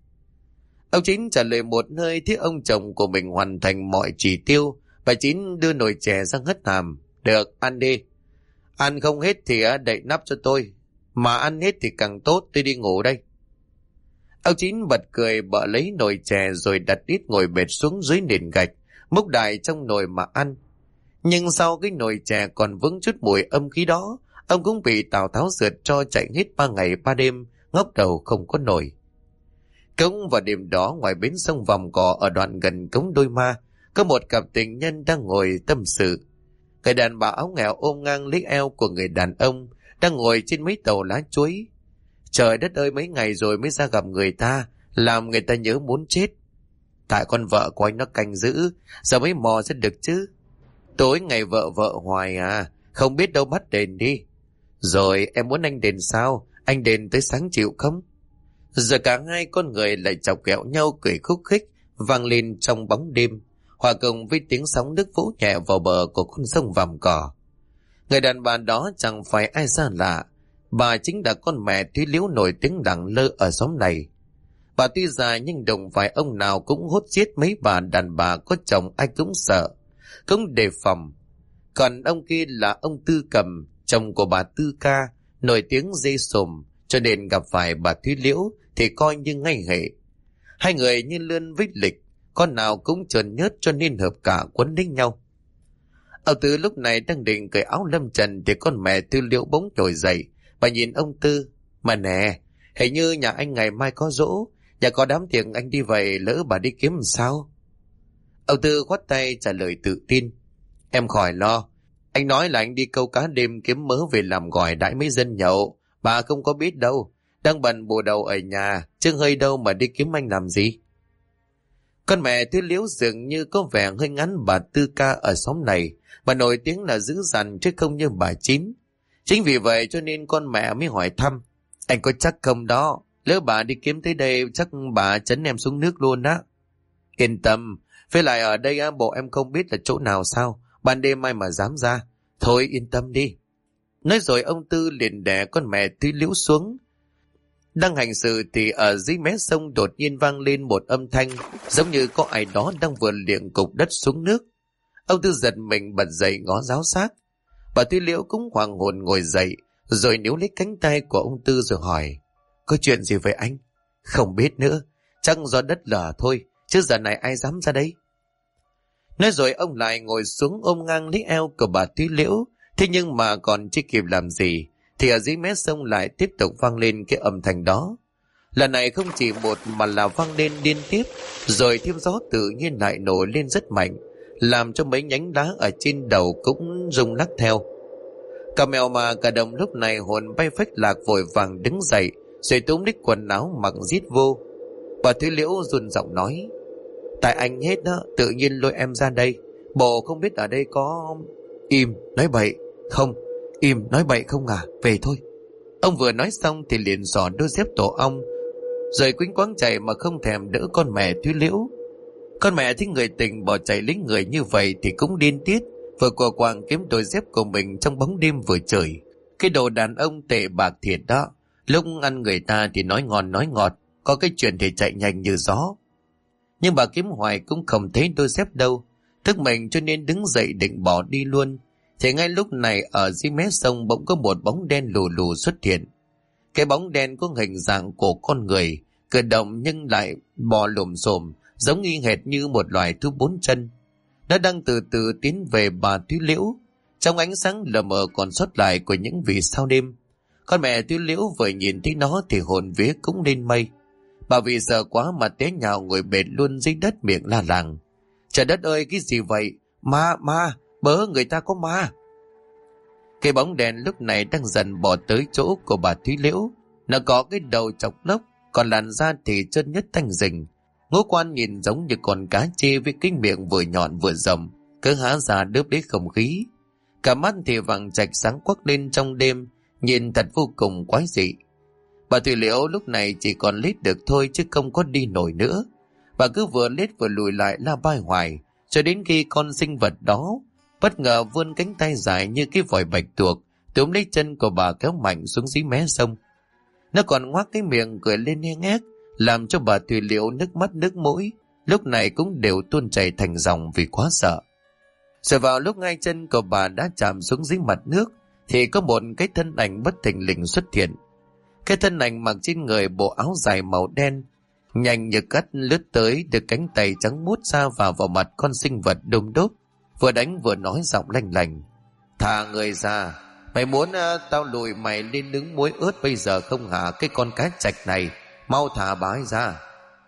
Speaker 1: Ông Chín trả lời một hơi thấy ông chồng của mình hoàn thành mọi chỉ tiêu. Bà Chín đưa nồi chè sang hất hàm. Được, ăn đi. Ăn không hết thì đậy nắp cho tôi. Mà ăn hết thì càng tốt, tôi đi ngủ đây. Ông Chín bật cười bợ lấy nồi chè rồi đặt ít ngồi bệt xuống dưới nền gạch, múc đại trong nồi mà ăn. Nhưng sau cái nồi chè còn vững chút mùi âm khí đó, Ông cũng bị Tào Tháo rượt cho chạy hết 3 ngày 3 đêm, ngóc đầu không có nổi. Cũng vào đêm đó, ngoài bến sông Vòng Cỏ ở đoạn gần cống Đôi Ma, có một cặp tình nhân đang ngồi tâm sự. Người đàn bà áo nghèo ôm ngang lấy eo của người đàn ông đang ngồi trên mấy tàu lá chuối. Trời đất ơi, mấy ngày rồi mới ra gặp người ta, làm người ta nhớ muốn chết. Tại con vợ của anh nó canh giữ, giờ mới mò ra được chứ. Tối ngày vợ vợ hoài à, không biết đâu bắt đền đi. Rồi em muốn anh đền sao? Anh đền tới sáng chịu không? Giờ cả hai con người lại chọc ghẹo nhau cười khúc khích vang lên trong bóng đêm, hòa cùng với tiếng sóng nước vỗ nhẹ vào bờ của con sông Vàm Cỏ. Người đàn bà đó chẳng phải ai xa lạ, bà chính là con mẹ Thúy Liễu nổi tiếng lẳng lơ ở xóm này. Bà tuy già nhưng đụng phải ông nào cũng hốt giết mấy bà đàn bà có chồng ai cũng sợ, cũng đề phòng. Còn ông kia là ông Tư Cầm, chồng của bà Tư Ca, nổi tiếng dê sồm, cho nên gặp phải bà Thúy Liễu thì coi như ngay hệ. Hai người như lươn vích lịch, con nào cũng trơn nhớt cho nên hợp cả quấn lấy nhau. Ông Tư lúc này đang định cởi áo lâm trần thì con mẹ Tư Liễu bỗng trồi dậy. Bà nhìn ông Tư, mà nè, hình như nhà anh ngày mai có giỗ, nhà có đám tiệc anh đi vậy lỡ bà đi kiếm làm sao? Ông Tư khoát tay trả lời tự tin. Em khỏi lo, anh nói là anh đi câu cá đêm kiếm mớ về làm gỏi đãi mấy dân nhậu, bà không có biết đâu, đang bận bù đầu ở nhà, chứ hơi đâu mà đi kiếm anh làm gì. Con mẹ Tư Liễu dường như có vẻ hơi ngắn bà Tư Ca ở xóm này, mà nổi tiếng là dữ dằn chứ không như bà Chín. Chính vì vậy cho nên con mẹ mới hỏi thăm, anh có chắc không đó, lỡ bà đi kiếm tới đây chắc bà chấn em xuống nước luôn á. Yên tâm, với lại ở đây bộ em không biết là chỗ nào sao, ban đêm ai mà dám ra. Thôi yên tâm đi. Nói rồi ông Tư liền đè con mẹ Thúy Liễu xuống. Đang hành sự thì ở dưới mé sông đột nhiên vang lên một âm thanh giống như có ai đó đang vừa liệng cục đất xuống nước. Ông Tư giật mình bật dậy ngó giáo xác. Bà Thúy Liễu cũng hoàng hồn ngồi dậy, rồi níu lấy cánh tay của ông Tư rồi hỏi, có chuyện gì vậy anh? Không biết nữa, chắc do đất lở thôi, chứ giờ này ai dám ra đây. Nói rồi ông lại ngồi xuống ôm ngang lấy eo của bà Thúy Liễu. Thế nhưng mà còn chưa kịp làm gì thì ở dưới mé sông lại tiếp tục vang lên cái âm thanh đó. Lần này không chỉ một mà là vang lên liên tiếp, rồi thêm gió tự nhiên lại nổi lên rất mạnh, làm cho mấy nhánh lá ở trên đầu cũng rung lắc theo. Cả mèo mà cả đồng lúc này hồn bay phách lạc vội vàng đứng dậy, rồi túm đích quần áo mặc rít vô. Bà Thúy Liễu run giọng nói, tại anh hết đó, tự nhiên lôi em ra đây, bộ không biết ở đây có... Im, nói bậy. Không, im, nói bậy không à, về thôi. Ông vừa nói xong thì liền xỏ đôi dép tổ ong, rồi quýnh quáng chạy mà không thèm đỡ con mẹ Thúy Liễu. Con mẹ thấy người tình bỏ chạy lấy người như vậy thì cũng điên tiết, vừa quờ quàng kiếm đôi dép của mình trong bóng đêm vừa chửi. Cái đồ đàn ông tệ bạc thiệt đó, lúc ăn người ta thì nói ngon nói ngọt, có cái chuyện thì chạy nhanh như gió. Nhưng bà kiếm hoài cũng không thấy đôi dép đâu, thức mình cho nên đứng dậy định bỏ đi luôn. Thì ngay lúc này ở dưới mé sông bỗng có một bóng đen lù lù xuất hiện. Cái bóng đen có hình dạng của con người, cử động nhưng lại bò lồm xồm, giống y hệt như một loài thú bốn chân. Nó đang từ từ tiến về bà Thúy Liễu, trong ánh sáng lờ mờ còn sót lại của những vì sao đêm. Con mẹ Thúy Liễu vừa nhìn thấy nó thì hồn vía cũng lên mây. Bà vì sợ quá mà té nhào ngồi bệt luôn dưới đất, miệng la làng, trời đất ơi, cái gì vậy? Ma, bớ, người ta có ma. Cái bóng đèn lúc này đang dần bỏ tới chỗ của bà Thúy Liễu. Nó có cái đầu chọc lốc, còn làn da thì chân nhất thanh rình. Ngũ quan nhìn giống như con cá chê với cái miệng vừa nhọn vừa rộng, cứ há ra đớp lấy không khí. Cả mắt thì vàng trạch sáng quắc lên trong đêm, nhìn thật vô cùng quái dị. Bà Thúy Liễu lúc này chỉ còn lết được thôi chứ không có đi nổi nữa. Bà cứ vừa lết vừa lùi lại la bai hoài, cho đến khi con sinh vật đó bất ngờ vươn cánh tay dài như cái vòi bạch tuộc, túm lấy chân của bà kéo mạnh xuống dưới mé sông. Nó còn ngoác cái miệng cười lên nghe ngét, làm cho bà Thúy Liễu nước mắt nước mũi lúc này cũng đều tuôn chảy thành dòng vì quá sợ. Rồi vào lúc ngay chân của bà đã chạm xuống dưới mặt nước thì có một cái thân ảnh bất thình lình xuất hiện. Cái thân ảnh mặc trên người bộ áo dài màu đen, nhanh như cắt lướt tới, được cánh tay trắng muốt ra vào mặt con sinh vật đôm đốp, vừa đánh vừa nói giọng lanh lành, thả người ra, Mày muốn tao lùi mày lên nướng muối ớt bây giờ không hả? Cái con cá trạch này, mau thả bà ấy ra.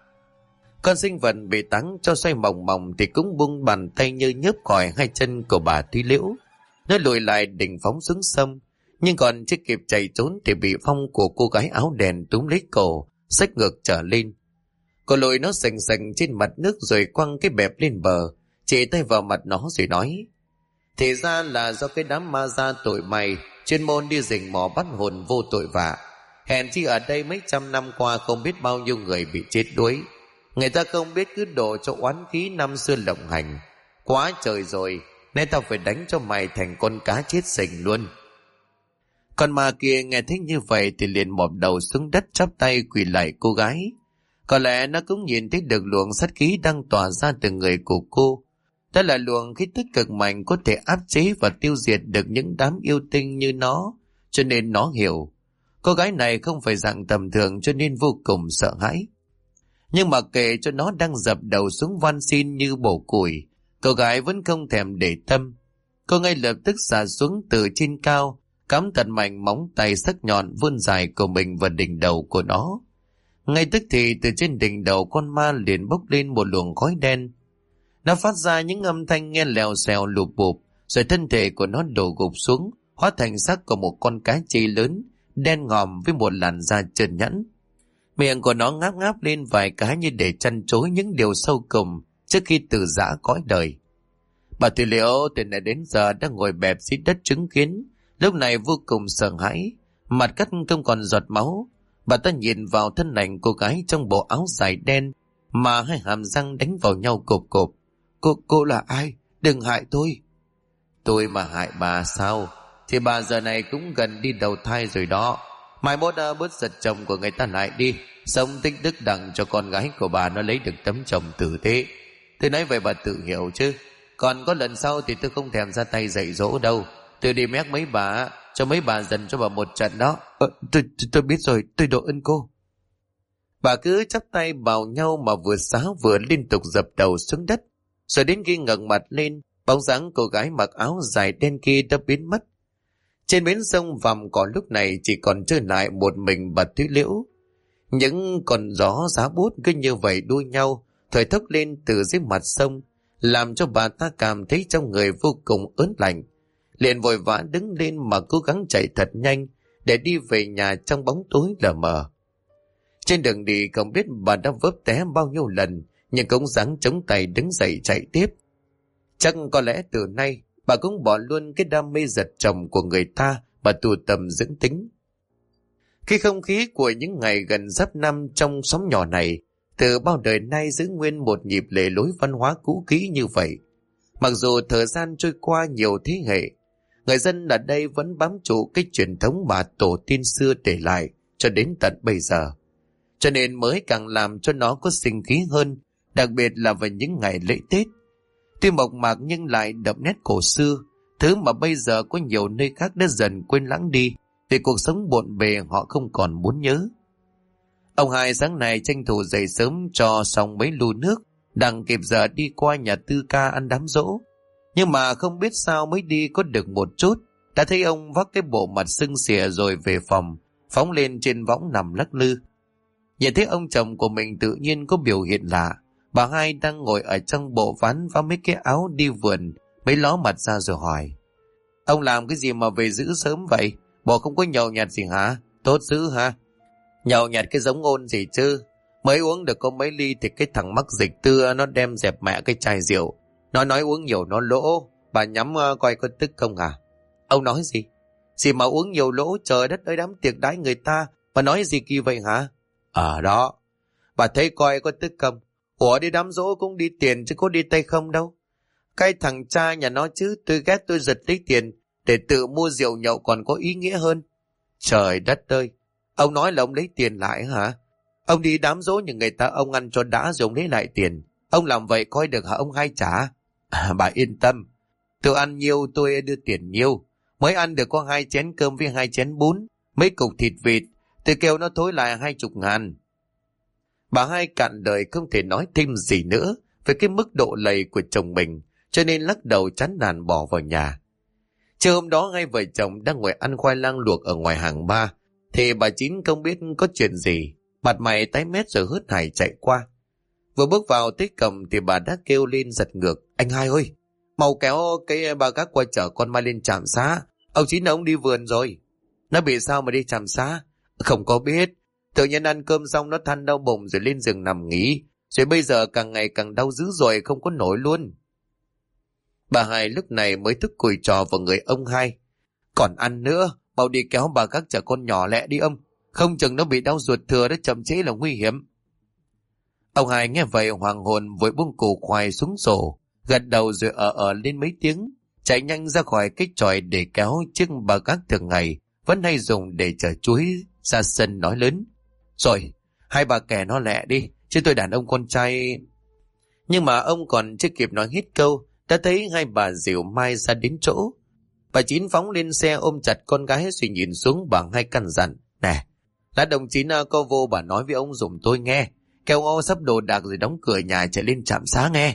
Speaker 1: Con sinh vật bị táng cho xoay mòng mòng thì cũng buông bàn tay như nhớp khỏi hai chân của bà Thúy Liễu. Nó lùi lại định phóng xuống sông, nhưng còn chưa kịp chạy trốn thì bị Phong của cô gái áo đèn túm lấy cổ, xách ngược trở lên. Cô lùi nó sành sành trên mặt nước rồi quăng cái bẹp lên bờ, chỉ tay vào mặt nó rồi nói: thì ra là do cái đám ma da tội mày chuyên môn đi rình mò bắt hồn vô tội vạ. Hèn chi ở đây mấy trăm năm qua không biết bao nhiêu người bị chết đuối. Người ta không biết cứ đổ cho oán khí năm xưa lộng hành. Quá trời rồi, nên tao phải đánh cho mày thành con cá chết sình luôn. Con ma kia nghe thấy như vậy thì liền mọp đầu xuống đất chắp tay quỳ lại cô gái. Có lẽ nó cũng nhìn thấy được luồng sát khí đang tỏa ra từ người của cô. Đó là luồng khí tức cực mạnh có thể áp chế và tiêu diệt được những đám yêu tinh như nó, cho nên nó hiểu cô gái này không phải dạng tầm thường, cho nên vô cùng sợ hãi. Nhưng mà kệ cho nó đang dập đầu xuống van xin như bổ củi, cô gái vẫn không thèm để tâm. Cô ngay lập tức xả xuống từ trên cao, cắm thật mạnh móng tay sắc nhọn vươn dài của mình vào đỉnh đầu của nó. Ngay tức thì từ trên đỉnh đầu con ma liền bốc lên một luồng khói đen. Nó phát ra những âm thanh nghe lèo xèo lụp bụp, rồi thân thể của nó đổ gục xuống, hóa thành xác của một con cá chê lớn, đen ngòm với một làn da trơn nhẵn. Miệng của nó ngáp ngáp lên vài cái như để chăn chối những điều sâu cùng trước khi từ giã cõi đời. Bà Thủy Liễu từ nãy đến giờ đang ngồi bẹp dưới đất chứng kiến, lúc này vô cùng sợ hãi, mặt cắt không còn giọt máu. Bà ta nhìn vào thân ảnh cô gái trong bộ áo dài đen mà hai hàm răng đánh vào nhau cộp cộp. Cô là ai? Đừng hại tôi. Tôi mà hại bà sao? Thì bà giờ này cũng gần đi đầu thai rồi đó. Mai mốt bớt giật chồng của người ta lại đi, sống tích đức đặng cho con gái của bà nó lấy được tấm chồng tử tế. Tôi nói vậy bà tự hiểu chứ. Còn có lần sau thì tôi không thèm ra tay dạy dỗ đâu. Tôi đi méc mấy bà, cho mấy bà dần cho bà một trận đó. Tôi biết rồi, tôi độ ơn cô. Bà cứ chắp tay vào nhau mà vừa sáo vừa liên tục dập đầu xuống đất. Rồi đến khi ngẩng mặt lên, bóng dáng cô gái mặc áo dài đen kia đã biến mất. Trên bến sông vàm cỏ lúc này chỉ còn trơ lại một mình bà Thúy Liễu. Những con gió giá bút cứ như vậy đua nhau, thổi thốc lên từ dưới mặt sông, làm cho bà ta cảm thấy trong người vô cùng ớn lạnh. Liền vội vã đứng lên mà cố gắng chạy thật nhanh để đi về nhà trong bóng tối lờ mờ. Trên đường đi không biết bà đã vấp té bao nhiêu lần, nhưng cũng dáng chống tay đứng dậy chạy tiếp. Chắc có lẽ từ nay bà cũng bỏ luôn cái đam mê giật chồng của người ta và tu tâm dưỡng tính. Khi không khí của những ngày gần giáp năm trong xóm nhỏ này từ bao đời nay giữ nguyên một nhịp lề lối văn hóa cũ kỹ như vậy. Mặc dù thời gian trôi qua nhiều thế hệ, người dân ở đây vẫn bám trụ cái truyền thống mà tổ tiên xưa để lại cho đến tận bây giờ. Cho nên mới càng làm cho nó có sinh khí hơn, đặc biệt là vào những ngày lễ Tết. Tuy mộc mạc nhưng lại đậm nét cổ xưa, thứ mà bây giờ có nhiều nơi khác đã dần quên lãng đi vì cuộc sống bộn bề họ không còn muốn nhớ. Ông Hai sáng nay tranh thủ dậy sớm cho xong mấy lu nước, đặng kịp giờ đi qua nhà Tư Ca ăn đám giỗ. Nhưng mà không biết sao mới đi có được một chút, đã thấy ông vác cái bộ mặt sưng xỉa rồi về phòng, phóng lên trên võng nằm lắc lư. Nhìn thấy ông chồng của mình tự nhiên có biểu hiện lạ, bà Hai đang ngồi ở trong bộ ván và mấy cái áo đi vườn, mới ló mặt ra rồi hỏi: ông làm cái gì mà về giữ sớm vậy? Bộ không có nhậu nhạt gì hả? Tốt dữ ha. Nhậu nhạt cái giống Ngôn gì chứ? Mới uống được có mấy ly thì cái thằng mắc dịch Tư nó đem dẹp mẹ cái chai rượu. Nó nói uống nhiều nó lỗ. Bà nhắm coi có tức không hả? Ông nói gì? Gì mà uống nhiều lỗ, trời đất ơi, đám tiệc đãi người ta mà nói gì kỳ vậy hả? Đó. Bà thấy coi có tức không? Ủa đi đám dỗ cũng đi tiền chứ có đi tay không đâu. Cái thằng cha nhà nó chứ, tôi ghét tôi giật lấy tiền để tự mua rượu nhậu còn có ý nghĩa hơn. Trời đất ơi, ông nói là ông lấy tiền lại hả? Ông đi đám dỗ như người ta, ông ăn cho đã rồi ông lấy lại tiền. Ông làm vậy coi được hả ông Hai trả? Bà yên tâm, tôi ăn nhiêu tôi đưa tiền nhiêu. Mới ăn được có 2 chén cơm với 2 chén bún, mấy cục thịt vịt, tôi kêu nó thối lại 20.000. Bà Hai cạn lời không thể nói thêm gì nữa về cái mức độ lầy của chồng mình, cho nên lắc đầu chán nản bỏ vào nhà. Trưa hôm đó hai vợ chồng đang ngồi ăn khoai lang luộc ở ngoài hàng ba, thì bà Chín không biết có chuyện gì, mặt mày tái mét rồi hớt hải chạy qua. Vừa bước vào tới cổng thì bà đã kêu lên giật ngược: "Anh hai ơi, mau kéo cái ba gác qua chở con Mai lên trạm xá. Ông Chín ông đi vườn rồi." "Nó bị sao mà đi trạm xá?" "Không có biết. Tự nhiên ăn cơm xong nó than đau bụng rồi lên giường nằm nghỉ. Rồi bây giờ càng ngày càng đau dữ rồi, không có nổi luôn." Bà hai lúc này mới thức cùi trò vào người ông hai: "Còn ăn nữa, mau đi kéo bà gác chở con nhỏ lẹ đi ông. Không chừng nó bị đau ruột thừa, đó chậm trễ là nguy hiểm." Ông hai nghe vậy hoàng hồn vội buông củ khoai xuống sổ, gật đầu rồi lên mấy tiếng, chạy nhanh ra khỏi cái chòi để kéo chiếc bà gác thường ngày vẫn hay dùng để chở chuối ra sân, nói lớn: "Rồi, hai bà kẻ nó lẹ đi, chứ tôi đàn ông con trai..." Nhưng mà ông còn chưa kịp nói hết câu, đã thấy hai bà dìu Mai ra đến chỗ. Bà Chín phóng lên xe ôm chặt con gái rồi nhìn xuống, bà hai căn dặn: "Nè, lát đồng chí có vô bà nói với ông dùm tôi nghe, kêu ông sắp đồ đạc rồi đóng cửa nhà chạy lên trạm xá nghe."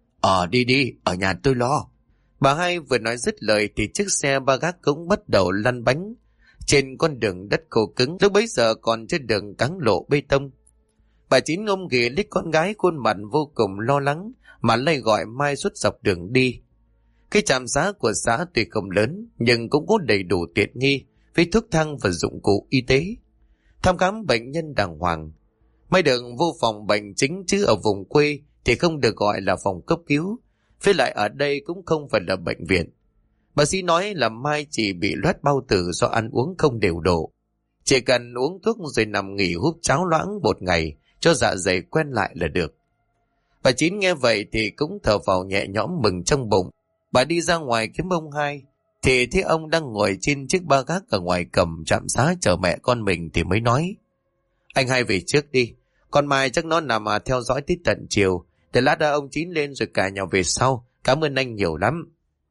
Speaker 1: Đi đi, ở nhà tôi lo." Bà hai vừa nói dứt lời thì chiếc xe ba gác cũng bắt đầu lăn bánh trên con đường đất khô cứng, lúc bấy giờ còn trên đường cáng lộ bê tông. Bà Chín ôm ghì lấy con gái, khuôn mặt vô cùng lo lắng mà lay gọi Mai suốt dọc đường đi. Cái trạm xá của xã tuy không lớn nhưng cũng có đầy đủ tiện nghi với thuốc thang và dụng cụ y tế, thăm khám bệnh nhân đàng hoàng. Mai được vô phòng bệnh chính, chứ ở vùng quê thì không được gọi là phòng cấp cứu, với lại ở đây cũng không phải là bệnh viện. Bác sĩ nói là Mai chỉ bị loét bao tử do ăn uống không đều độ, chỉ cần uống thuốc rồi nằm nghỉ húp cháo loãng một ngày cho dạ dày quen lại là được. Bà Chín nghe vậy thì cũng thở phào nhẹ nhõm mừng trong bụng. Bà đi ra ngoài kiếm ông hai thì thấy ông đang ngồi trên chiếc ba gác ở ngoài cầm trạm xá chờ mẹ con mình, thì mới nói: "Anh hai về trước đi, con Mai chắc nó nằm theo dõi tới tận chiều, để lát đã ông Chín lên rồi cả nhà về sau. Cảm ơn anh nhiều lắm."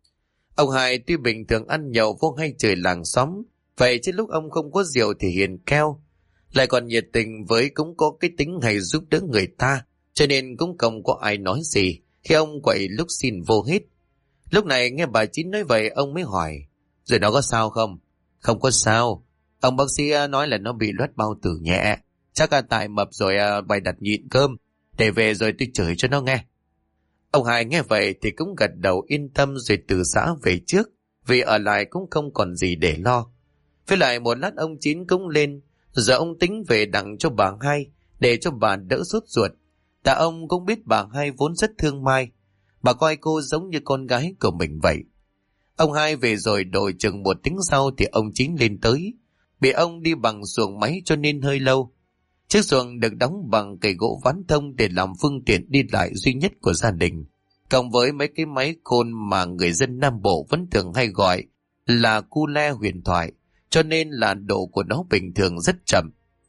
Speaker 1: Ông hai tuy bình thường ăn nhậu vô hay chửi làng xóm, vậy chứ lúc ông không có rượu thì hiền keo, lại còn nhiệt tình, với cũng có cái tính hay giúp đỡ người ta, cho nên cũng không có ai nói gì khi ông quậy lúc xin vô hết. Lúc này nghe bà Chín nói vậy, ông mới hỏi: "Rồi nó có sao không?" "Không có sao. Ông bác sĩ nói là nó bị loét bao tử nhẹ, chắc là tại mập rồi bày đặt nhịn cơm, để về rồi tôi chửi cho nó nghe." Ông hai nghe vậy thì cũng gật đầu yên tâm rồi từ xã về trước, vì ở lại cũng không còn gì để lo. Với lại một lát ông Chín cũng lên, giờ ông tính về đặng cho bà hai để cho bà đỡ sốt ruột. Tại ông cũng biết bà hai vốn rất thương Mai, bà coi cô giống như con gái của mình vậy. Ông hai về rồi đợi chừng một tiếng sau thì ông Chín lên tới. Bị ông đi bằng xuồng máy cho nên hơi lâu. Chiếc xuồng được đóng bằng cây gỗ ván thông để làm phương tiện đi lại duy nhất của gia đình, cộng với mấy cái máy côn mà người dân Nam Bộ vẫn thường hay gọi là cu le huyền thoại, cho nên là độ của nó bình thường rất chậm.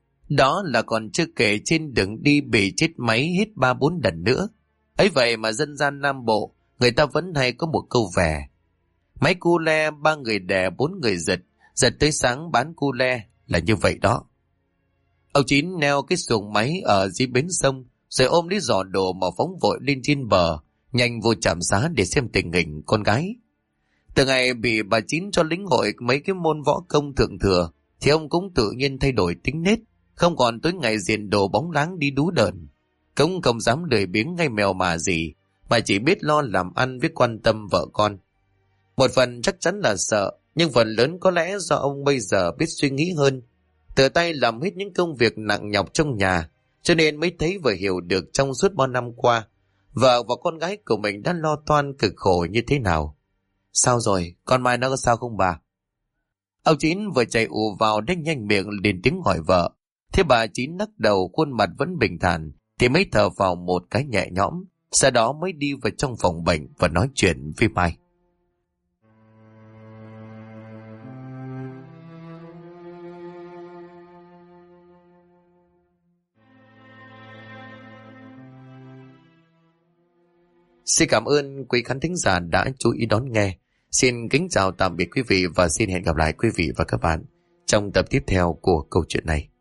Speaker 1: Đó là còn chưa kể trên đường đi bị chết máy hết 3-4 lần nữa. Ấy vậy mà dân gian Nam Bộ người ta vẫn hay có một câu vè: "Máy cu le 3 người đè 4 người giật, giật tới sáng bán cu le", là như vậy đó. Ông Chín neo cái xuồng máy ở dưới bến sông, rồi ôm lấy giỏ đồ mà phóng vội lên trên bờ, nhanh vô trạm xá để xem tình hình con gái. Từ ngày bị bà Chín cho lĩnh hội mấy cái môn võ công thượng thừa, thì ông cũng tự nhiên thay đổi tính nết, không còn tối ngày diện đồ bóng láng đi đú đờn, cũng không dám lười biếng hay mèo mà gì, mà chỉ biết lo làm ăn với quan tâm vợ con. Một phần chắc chắn là sợ, nhưng phần lớn có lẽ do ông bây giờ biết suy nghĩ hơn, tự tay làm hết những công việc nặng nhọc trong nhà, cho nên mới thấy và hiểu được trong suốt bao năm qua vợ và con gái của mình đã lo toan cực khổ như thế nào. "Sao rồi, con Mai nó có sao không bà?" Ông Chín vừa chạy ù vào đánh nhanh miệng liền tiếng hỏi vợ. Thế bà Chín lắc đầu, khuôn mặt vẫn bình thản, thì mới thở vào một cái nhẹ nhõm, sau đó mới đi vào trong phòng bệnh và nói chuyện với Mai. Xin cảm ơn quý khán thính giả đã chú ý đón nghe. Xin kính chào tạm biệt quý vị và xin hẹn gặp lại quý vị và các bạn trong tập tiếp theo của câu chuyện này.